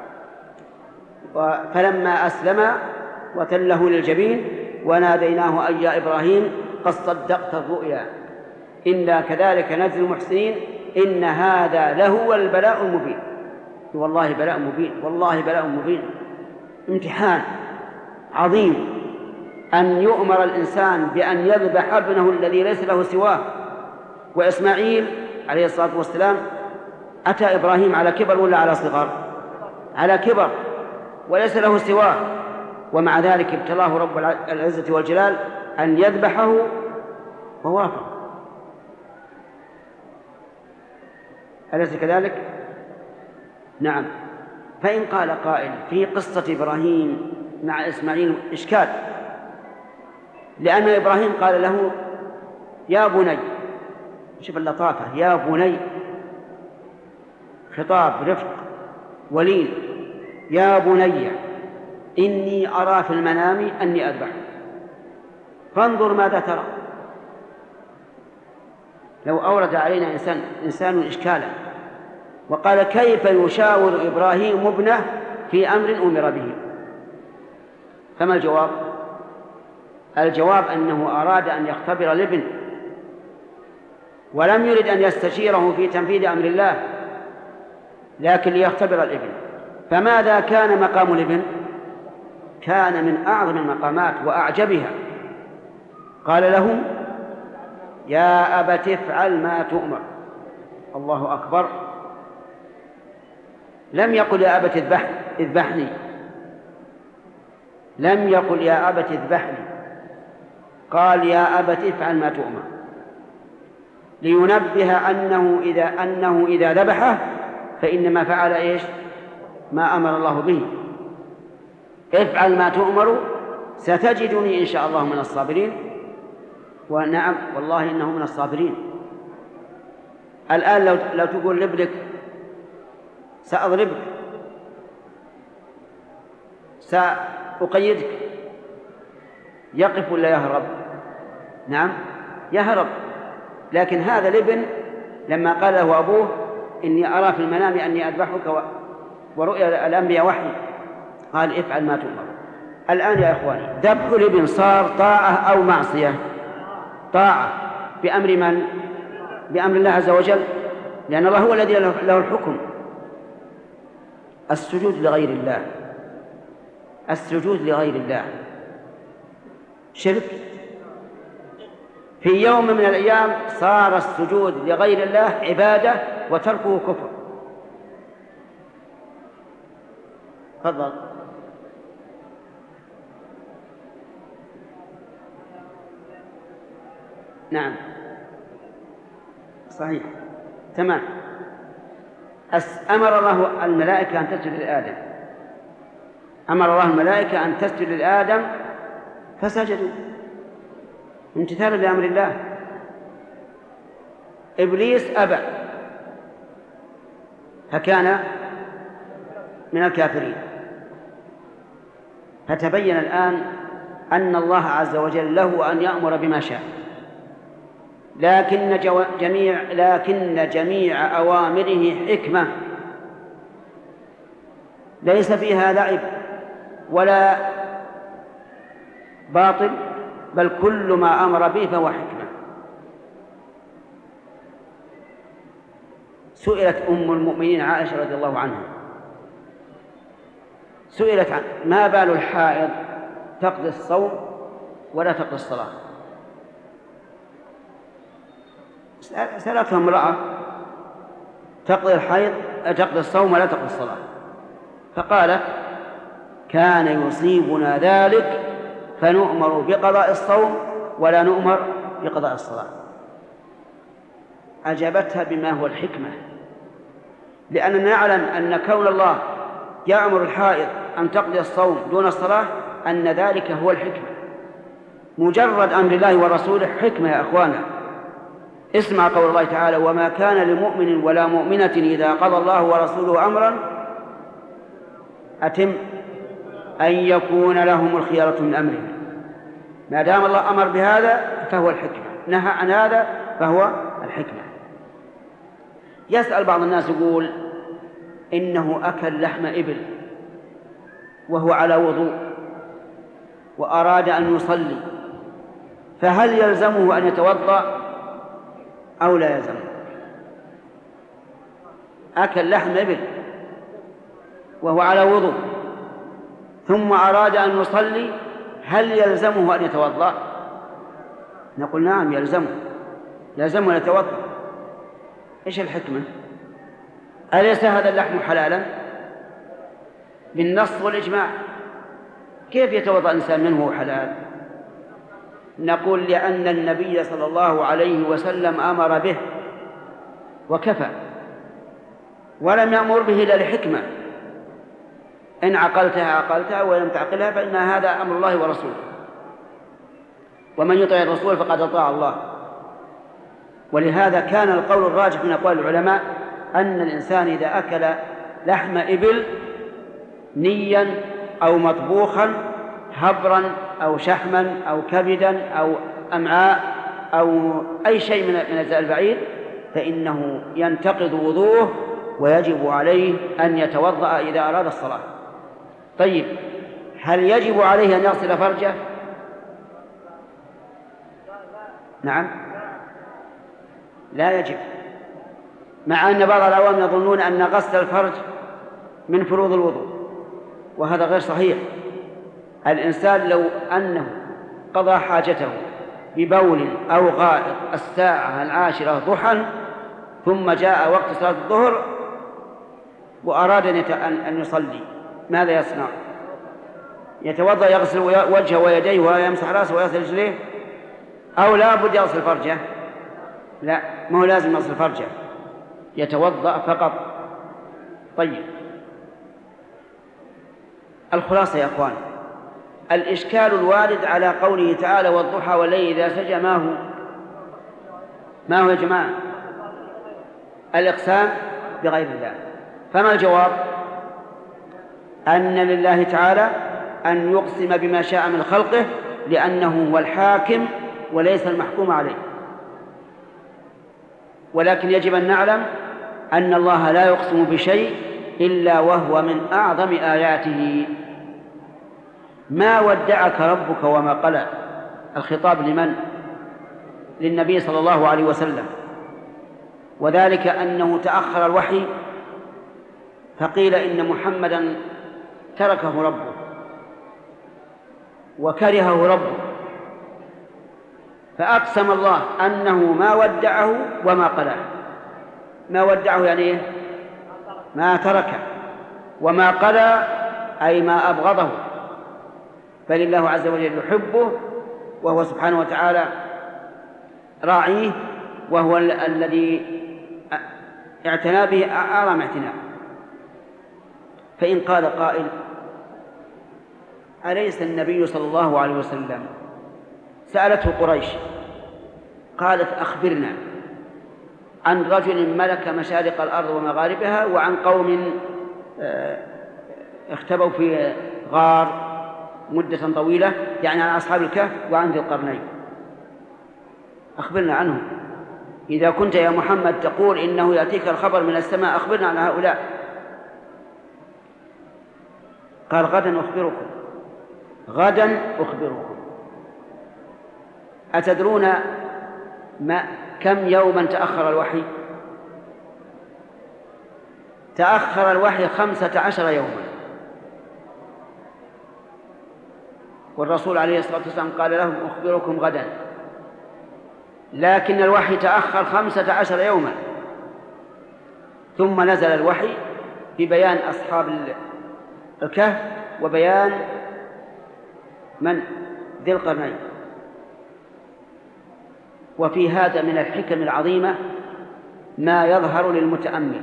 فلما أسلم وتله للجبين وناديناه أن يا إبراهيم قد صدقت الرؤيا إنا كذلك نجزي المحسنين إن هذا لهو البلاء المبين. والله بلاء مبين، والله بلاء مبين، امتحان عظيم أن يؤمر الإنسان بأن يذبح ابنه الذي ليس له سواه. وإسماعيل عليه الصلاة والسلام أتى إبراهيم على كبر ولا على صغر؟ على كبر، وليس له سواه، ومع ذلك ابتلاه رب العزة والجلال أن يذبحه ووافق. أليس كذلك؟ نعم. فإن قال قائل في قصة إبراهيم مع إسماعيل إشكال، لأن إبراهيم قال له يا بني، شوف اللطافة، يا بني، خطاب رفق ولين، يا بني إني أرى في المنام أني أذبح فانظر ماذا ترى. لو أورد علينا إنسان, إنسان إشكالا وقال كيف يشاور إبراهيم ابنه في أمر أمر به، فما الجواب؟ الجواب أنه أراد أن يختبر الابن ولم يرد أن يستشيره في تنفيذ أمر الله، لكن ليختبر الابن. فماذا كان مقام الابن؟ كان من أعظم المقامات وأعجبها. قال له يا أبت افعل ما تؤمر. الله أكبر. لم يقل يا أبت اذبح اذبحني، لم يقل يا أبت اذبحني، قال يا أبت افعل ما تؤمر، لينبه أنه إذا أنه إذا ذبحه فإنما فعل إيش؟ ما أمر الله به. افعل ما تؤمر ستجدني إن شاء الله من الصابرين. ونعم والله إنه من الصابرين. الآن لو, لو تقول لابنك سأضربك، سأقيدك، يقف ولا يهرب؟ نعم يهرب. لكن هذا الابن لما قال له أبوه إني أرى في المنام أني أذبحك ورؤيا الأنبياء وحي، قال افعل ما تؤمر. الآن يا إخواني ذبح الابن صار طاعة أو معصية؟ طاعة. بأمر من؟ بأمر الله عز وجل، لأن الله هو الذي له الحكم. السجود لغير الله، السجود لغير الله شرك. في يوم من الأيام صار السجود لغير الله عبادة وتركه كفر. تفضل. نعم صحيح تمام. أمر الله الملائكة أن تسجد لآدم، أمر الله الملائكة أن تسجد لآدم فسجدوا امتثالا لأمر الله. إبليس أبى فكان من الكافرين. فتبين الآن أن الله عز وجل له أن يأمر بما شاء، لكن جميع لكن جميع أوامره حكمة ليس فيها لعب ولا باطل، بل كل ما أمر به فهو حكمة. سئلت أم المؤمنين عائشة رضي الله عنها، سئلت عن ما بال الحائض تقضي الصوم ولا تقضي الصلاة. سألتها امرأة تقضي الحيض تقضي الصوم ولا تقضي الصلاة، فقالت كان يصيبنا ذلك فنؤمر بقضاء الصوم ولا نؤمر بقضاء الصلاة. أجابتها بما هو الحكمة، لأننا نعلم أن كون الله يأمر الحائض أن تقضي الصوم دون الصلاة أن ذلك هو الحكمة. مجرد أمر الله ورسوله حكمة يا أخوانا. اسمع قول الله تعالى وما كان لمؤمن ولا مؤمنة إذا قضى الله ورسوله أمرا أتم أن يكون لهم الخيارة من أمرهم. ما دام الله أمر بهذا فهو الحكمة، نهى عن هذا فهو الحكمة. يسأل بعض الناس يقول إنه أكل لحم إبل وهو على وضوء وأراد أن يصلي، فهل يلزمه أن يتوضأ أو لا يلزمه؟ أكل لحم إبل وهو على وضوء ثم أراد أن يصلي، هل يلزمه أن يتوضأ؟ نقول نعم يلزمه، يلزمه أن يتوضأ. إيش الحكمة؟ أليس هذا اللحم حلالا بالنص والإجماع؟ كيف يتوضأ الإنسان منه حلال؟ نقول لأن النبي صلى الله عليه وسلم أمر به وكفى، ولم يأمر به إلا لحكمة، إن عقلتها عقلتها وإن لم تعقلها فإن هذا أمر الله ورسوله، ومن يطع الرسول فقد أطاع الله. ولهذا كان القول الراجح من أقوال العلماء أن الإنسان إذا أكل لحم إبل نيا أو مطبوخا هبرا أو شحما أو كبدا أو أمعاء أو أي شيء من من أجزاء البعير فإنه ينتقض وضوءه ويجب عليه أن يتوضأ إذا أراد الصلاة. طيب هل يجب عليه أن يغسل فرجه؟ نعم لا يجب، مع أن بعض العوام يظنون أن غسل الفرج من فروض الوضوء، وهذا غير صحيح. الإنسان لو أنه قضى حاجته ببول أو غائط الساعة العاشرة ضحى ثم جاء وقت صلاة الظهر وأراد أن يصلي، ماذا يصنع؟ يتوضأ يغسل وجهه ويديه ويمسح رأسه ويغسل رجليه، أو لا بد يغسل فرجه؟ لا، ما هو لازم يغسل فرجه، يتوضأ فقط. طيب الخلاصة يا أخوان، الإشكال الوارد على قوله تعالى والضحى والليل إذا سجى ما هو ما هو يا جماعة؟ الإقسام بغير الله. فما الجواب؟ أن لله تعالى أن يقسم بما شاء من خلقه لأنه هو الحاكم وليس المحكوم عليه. ولكن يجب أن نعلم أن الله لا يقسم بشيء إلا وهو من أعظم آياته. ما ودعك ربك وما قلى. الخطاب لمن؟ للنبي صلى الله عليه وسلم، وذلك أنه تأخر الوحي، فقيل إن محمدًا تركه ربه وكرهه ربه، فأقسم الله أنه ما ودعه وما قلاه. ما ودعه يعني إيه؟ ما تركه، وما قلى أي ما أبغضه، فلله عز وجل يحبه، وهو سبحانه وتعالى راعيه، وهو ال- الذي اعتنى به أعظم اعتناء. فإن قال قائل: أليس النبي صلى الله عليه وسلم سألته قريش قالت: أخبرنا عن رجل ملك مشارق الأرض ومغاربها، وعن قوم اختبوا في غار مدة طويلة، يعني عن أصحاب الكهف وعن ذي القرنين، أخبرنا عنهم. إذا كنت يا محمد تقول إنه يأتيك الخبر من السماء، أخبرنا عن هؤلاء. قال: غدا أخبركم، غدا أخبركم. أتدرون ما كم يوما تأخر الوحي؟ تأخر الوحي خمسة عشر يوما، والرسول عليه الصلاة والسلام قال لهم: أخبركم غدا، لكن الوحي تأخر خمسة عشر يوما. ثم نزل الوحي ببيان أصحاب الكهف وبيان من؟ ذي القرنين. وفي هذا من الحكم العظيمة ما يظهر للمتأمل.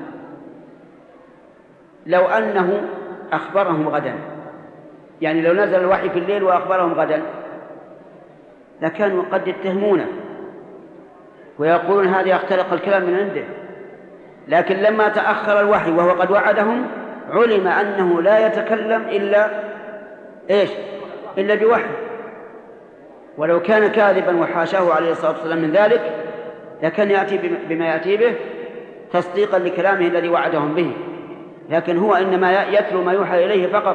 لو أنه أخبرهم غدا، يعني لو نزل الوحي في الليل وأخبرهم غدا، لكانوا قد يتهمونه ويقولون هذا يختلق الكلام من عنده. لكن لما تأخر الوحي وهو قد وعدهم، علم أنه لا يتكلم إلا إيش؟ إلا بوحي. ولو كان كاذبا وحاشاه عليه الصلاة والسلام من ذلك، لكان يأتي بما يأتي به تصديقا لكلامه الذي وعدهم به، لكن هو إنما يتلو ما يوحى إليه فقط.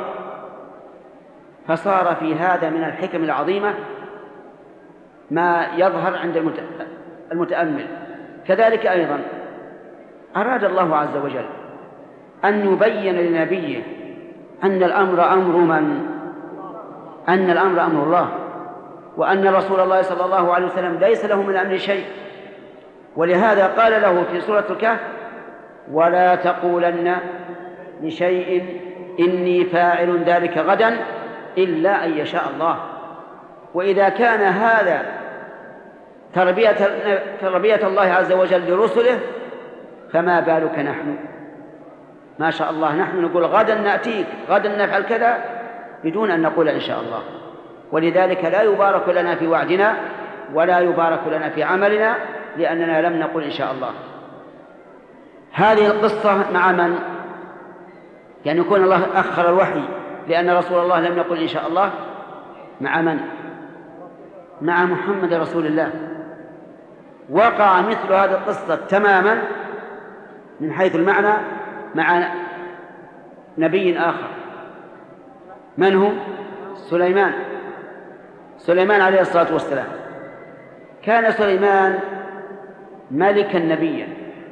فصار في هذا من الحكم العظيمة ما يظهر عند المتأمل. كذلك أيضا أراد الله عز وجل أن يبين لنبيه أن الأمر أمر من؟ أن الأمر أمر الله، وأن رسول الله صلى الله عليه وسلم ليس له من الأمر شيء. ولهذا قال له في سورة الكهف: ولا تقولن لشيء إني فاعل ذلك غدا إلا أن يشاء الله. وإذا كان هذا تربية, تربية الله عز وجل لرسله، فما بالك نحن؟ ما شاء الله نحن نقول غدا نأتيك، غدا نفعل كذا، بدون أن نقول إن شاء الله. ولذلك لا يبارك لنا في وعدنا ولا يبارك لنا في عملنا، لأننا لم نقل إن شاء الله. هذه القصة مع من؟ يعني يكون الله أخر الوحي لأن رسول الله لم يقل إن شاء الله. مع من؟ مع محمد رسول الله. وقع مثل هذه القصة تماما من حيث المعنى مع نبي آخر. من هو؟ سليمان. سليمان عليه الصلاة والسلام. كان سليمان ملكا نبيا،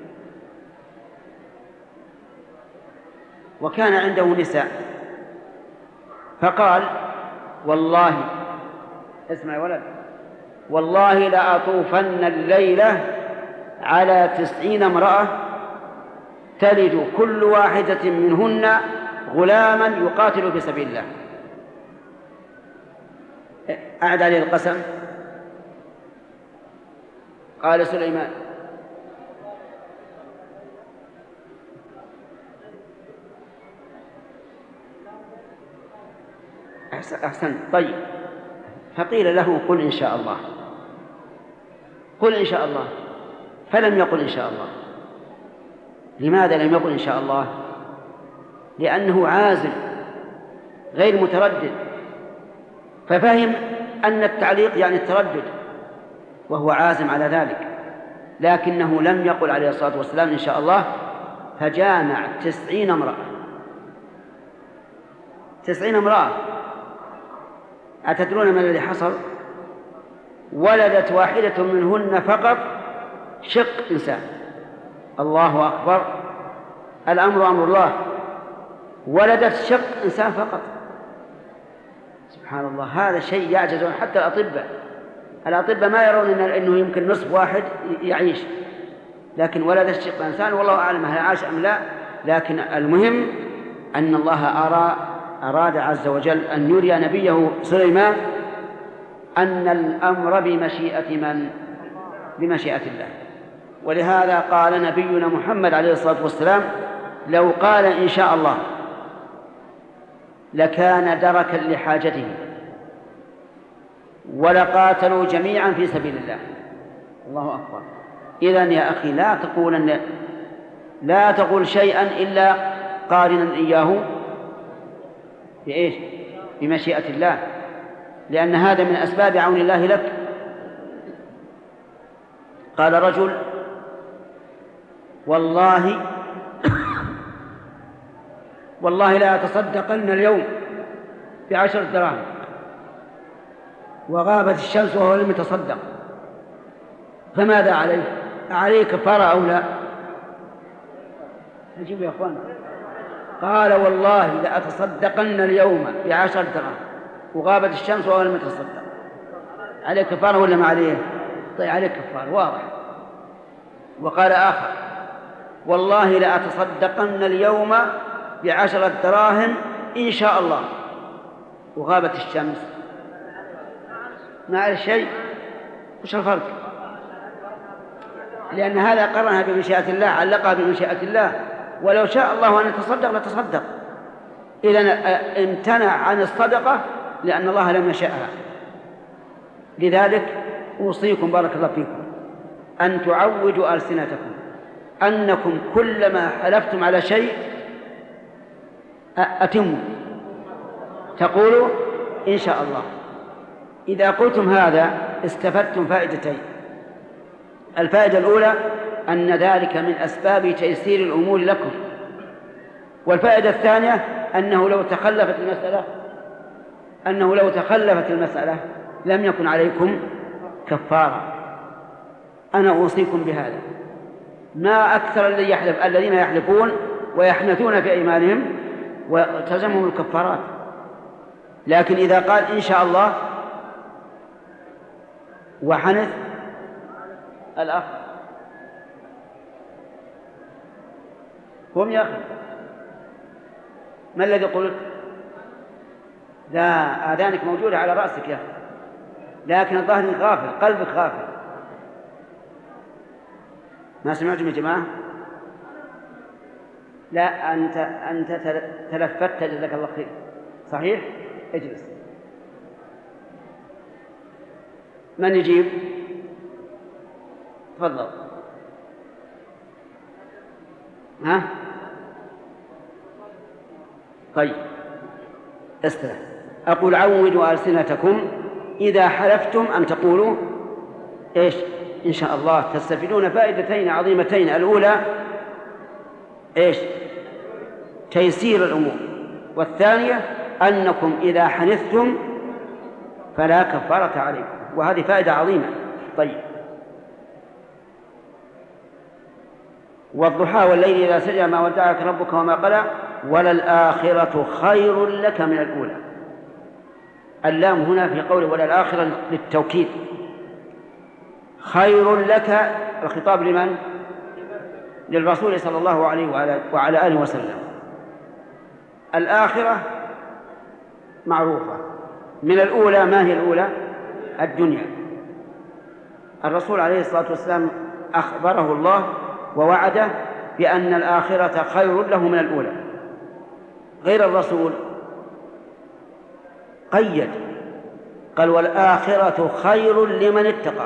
وكان عنده نساء، فقال: والله، اسمع يا ولد، والله لأطوفن الليلة على تسعين امرأة تلد كل واحدة منهن غلاما يقاتل في سبيل الله. أعد عليه القسم. قال سليمان: أحسن. طيب. فقيل له: قل إن شاء الله، قل إن شاء الله. فلم يقل إن شاء الله. لماذا لم يقل إن شاء الله؟ لأنه عازم غير متردد، ففهم أن التعليق يعني التردد، وهو عازم على ذلك. لكنه لم يقل عليه الصلاة والسلام إن شاء الله، فجامع تسعين امرأة. تسعين امرأة. أتدرون ما الذي حصل؟ ولدت واحدة منهن فقط شق إنسان. الله أكبر، الأمر أمر الله. ولدت شق إنسان فقط. سبحان الله، هذا شيء يعجزون حتى الأطباء. الأطباء ما يرون أنه يمكن نصف واحد يعيش، لكن ولدت شق إنسان، والله أعلم هل عاش أم لا. لكن المهم أن الله أرى أراد عز وجل أن يري نبيه سليمان أن الأمر بمشيئة من؟ بمشيئة الله. ولهذا قال نبينا محمد عليه الصلاة والسلام: لو قال إن شاء الله لكان دركا لحاجته ولقاتلوا جميعا في سبيل الله. الله أكبر. إذن يا أخي لا تقول أن لا تقول شيئا إلا قارنا إياه بإيش؟ بمشيئة الله، لأن هذا من أسباب عون الله لك. قال رجل: والله والله لا أتصدقن اليوم بعشرة دراهم، وغابت الشمس وهو لم يتصدق، فماذا عليه؟ عليه كفارة أو لا؟ أجيب يا أخوان. قال: والله لأتصدقن اليوم بعشرة دراهم وغابت الشمس وهو لم يتصدق، عليه كفارة ولا ما عليه؟ طيب عليه كفارة، واضح. وقال آخر: والله لأتصدقن اليوم بعشرة دراهم إن شاء الله، وغابت الشمس، ما عليه شيء. وش الفرق؟ لأن هذا قرنها بمشيئة الله، علقها بمشيئة الله، ولو شاء الله أن يتصدق لتصدق. إذن امتنع عن الصدقة لأن الله لم يشأها. لذلك أوصيكم بارك الله فيكم أن تعودوا ألسنتكم أنكم كلما حلفتم على شيء أتموا، تقولوا إن شاء الله. إذا قلتم هذا استفدتم فائدتين. الفائدة الأولى أن ذلك من أسباب تيسير الأمور لكم، والفائدة الثانية أنه لو تخلفت المسألة أنه لو تخلفت المسألة لم يكن عليكم كفارة. أنا أوصيكم بهذا. ما أكثر الذي يحلف الذين يحلفون ويحنثون في أيمانهم وتلزمهم الكفارات، لكن إذا قال إن شاء الله وحنث الأخ هم يا أخي، ما الذي قلت؟ لا، آذانك موجودة على رأسك يا أخي، لكن الظاهر غافل، قلبك غافل. ما سمعتم يا جماعة؟ لا، أنت أنت تلفت، جزاك الله خير. صحيح؟ اجلس. من يجيب؟ تفضل. ها؟ طيب استرح. أقول عودوا ألسنتكم إذا حلفتم أن تقولوا إيش؟ إن شاء الله. تستفيدون فائدتين عظيمتين. الأولى إيش؟ تيسير الأمور، والثانية أنكم إذا حنثتم فلا كفارة عليكم، وهذه فائدة عظيمة. طيب، والضحى والليل إذا سجى ما ودعك ربك وما قلى وللآخرة خير لك من الأولى. اللام هنا في قوله وللآخرة للتوكيد. خير لك، الخطاب لمن؟ للرسول صلى الله عليه وعلى آله وسلم. الآخرة معروفة، من الأولى ما هي الأولى؟ الدنيا. الرسول عليه الصلاة والسلام أخبره الله ووعده بأن الآخرة خير له من الأولى. غير الرسول قيد، قال والآخرة خير لمن اتقى،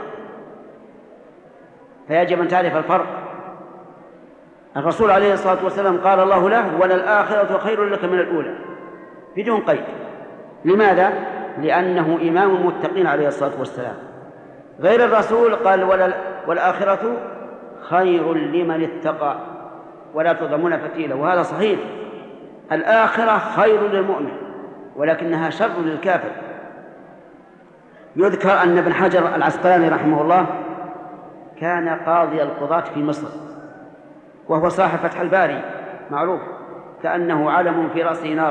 فيجب أن تعرف الفرق. الرسول عليه الصلاة والسلام قال الله له وللآخرة خير لك من الأولى بدون قيد. لماذا؟ لأنه إمام المتقين عليه الصلاة والسلام. غير الرسول قال والآخرة خير لمن اتقى ولا تظلمون فتيلا. وهذا صحيح، الآخرة خير للمؤمن ولكنها شر للكافر. يذكر أن ابن حجر العسقلاني رحمه الله كان قاضي القضاة في مصر، وهو صاحب فتح الباري معروف كأنه علم في رأسه نار.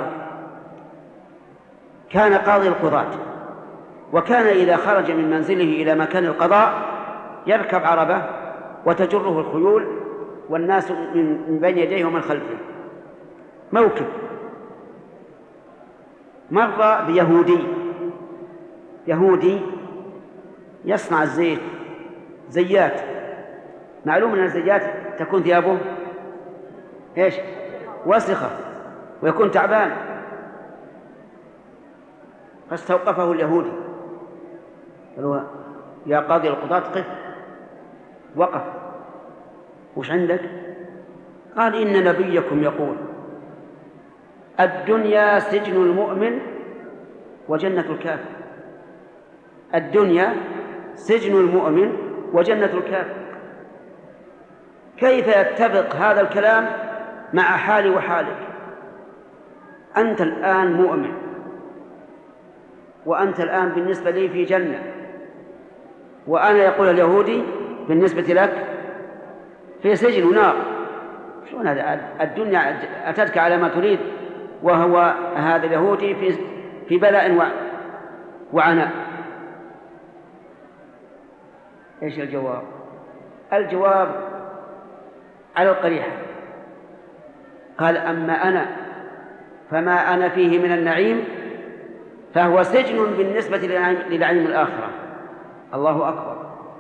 كان قاضي القضاة، وكان إذا خرج من منزله إلى مكان القضاء يركب عربة وتجره الخيول والناس من بين يديه ومن خلفه موكب. مر بيهودي يهودي يصنع الزيت، زيات. معلوم أن الزيات تكون ثيابه إيش؟ وسخة ويكون تعبان، فاستوقفه اليهودي قال: يا قاضي القضاة قف. وقف. وش عندك؟ قال: إن نبيكم يقول الدنيا سجن المؤمن وجنة الكافر. الدنيا سجن المؤمن وجنة الكافر. كيف يتفق هذا الكلام مع حالي وحالك؟ أنت الآن مؤمن، وأنت الآن بالنسبة لي في جنة، وأنا يقول اليهودي بالنسبة لك في سجن ونار. شلون هذا؟ الدنيا أتتك على ما تريد، وهو هذا اليهودي في في بلاء وعناء. إيش الجواب؟ الجواب على القريحة. قال: أما أنا فما أنا فيه من النعيم فهو سجن بالنسبة لنعيم الآخرة. الله أكبر.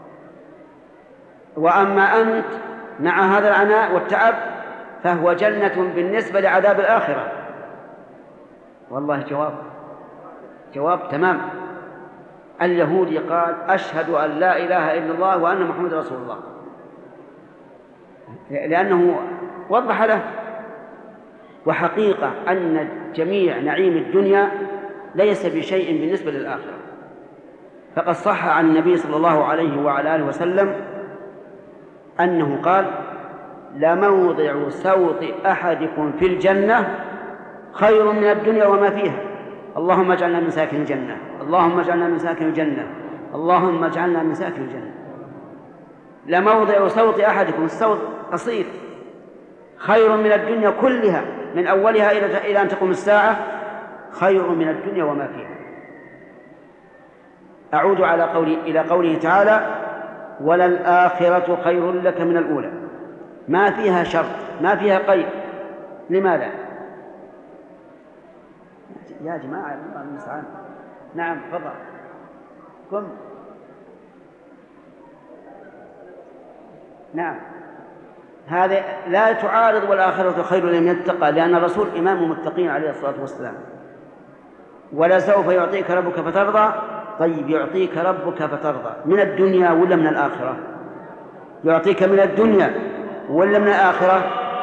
وأما أنت مع هذا العناء والتعب فهو جنة بالنسبة لعذاب الآخرة. والله جواب جواب تمام. اليهودي قال: أشهد أن لا إله إلا الله وأن محمد رسول الله، لأنه وضح له. وحقيقة أن جميع نعيم الدنيا ليس بشيء بالنسبة للآخرة. فقد صح عن النبي صلى الله عليه وعلى آله وسلم أنه قال: لموضع سوط أحدكم في الجنة خير من الدنيا وما فيها. اللهم اجعلنا من ساكن الجنة، اللهم اجعلنا من ساكن الجنة، اللهم اجعلنا من ساكن الجنة. لموضع سوط أحدكم، السوط قصير، خير من الدنيا كلها من أولها إلى أن تقوم الساعة، خير من الدنيا وما فيها. أعود على قولي إلى قوله تعالى: وللآخرة خير لك من الأولى. ما فيها شرط، ما فيها قيد. لماذا؟ يا جماعة الله المستعان. نعم تفضل. قم. نعم، هذا لا تعارض والآخرة خير لمن اتقى، لأن الرسول إمام المتقين عليه الصلاة والسلام. ولسوف يعطيك ربك فترضى. طيب، يعطيك ربك فترضى من الدنيا ولا من الآخرة؟ يعطيك من الدنيا ولا من الآخرة؟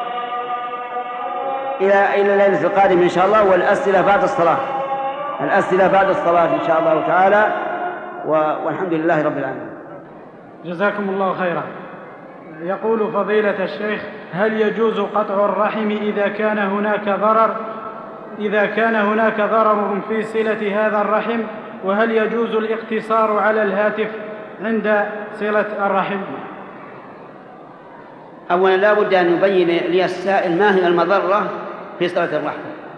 إلى إلى الليلة القادم إن شاء الله، والأسئلة بعد الصلاة. الأسئلة بعد الصلاة إن شاء الله تعالى، والحمد لله رب العالمين. جزاكم الله خيرا. يقول فضيلة الشيخ: هل يجوز قطع الرحم إذا كان هناك ضرر إذا كان هناك ضرر في صلة هذا الرحم؟ وهل يجوز الاقتصار على الهاتف عند صلة الرحم؟ أولا لا بد أن يبين لي السائل ما هي المضرة في صلة الرحم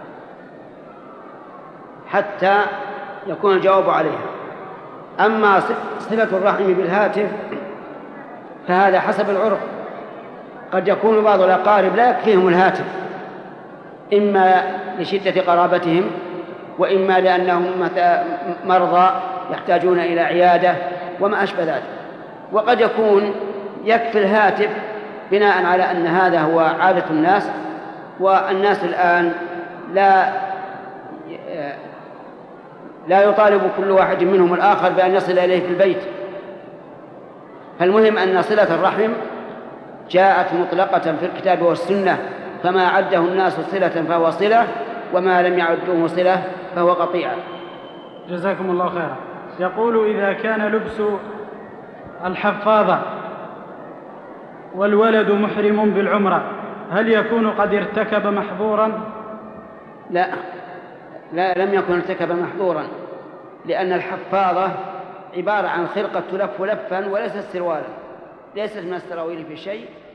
حتى يكون الجواب عليها. أما صلة الرحم بالهاتف فهذا حسب العرف. قد يكون بعض الأقارب لا يكفيهم الهاتف، إما لشدة قرابتهم، وإما لأنهم مرضى يحتاجون إلى عيادة وما أشبه ذلك. وقد يكون يكفي الهاتف بناء على أن هذا هو عادة الناس، والناس الآن لا لا يطالب كل واحد منهم الآخر بأن يصل إليه في البيت. فالمهم أن صلة الرحم جاءت مطلقة في الكتاب والسنة، فما عده الناس صلة فهو صلة، وما لم يعدوه صلة فهو قطيعة. جزاكم الله خيرا. يقول: إذا كان لبس الحفاظة والولد محرم بالعمرة، هل يكون قد ارتكب محظورا؟ لا لا، لم يكن ارتكب محظورا، لأن الحفاظة عبارة عن خرقة تلف لفا وليست سروالا، ليست من السراويل في شيء،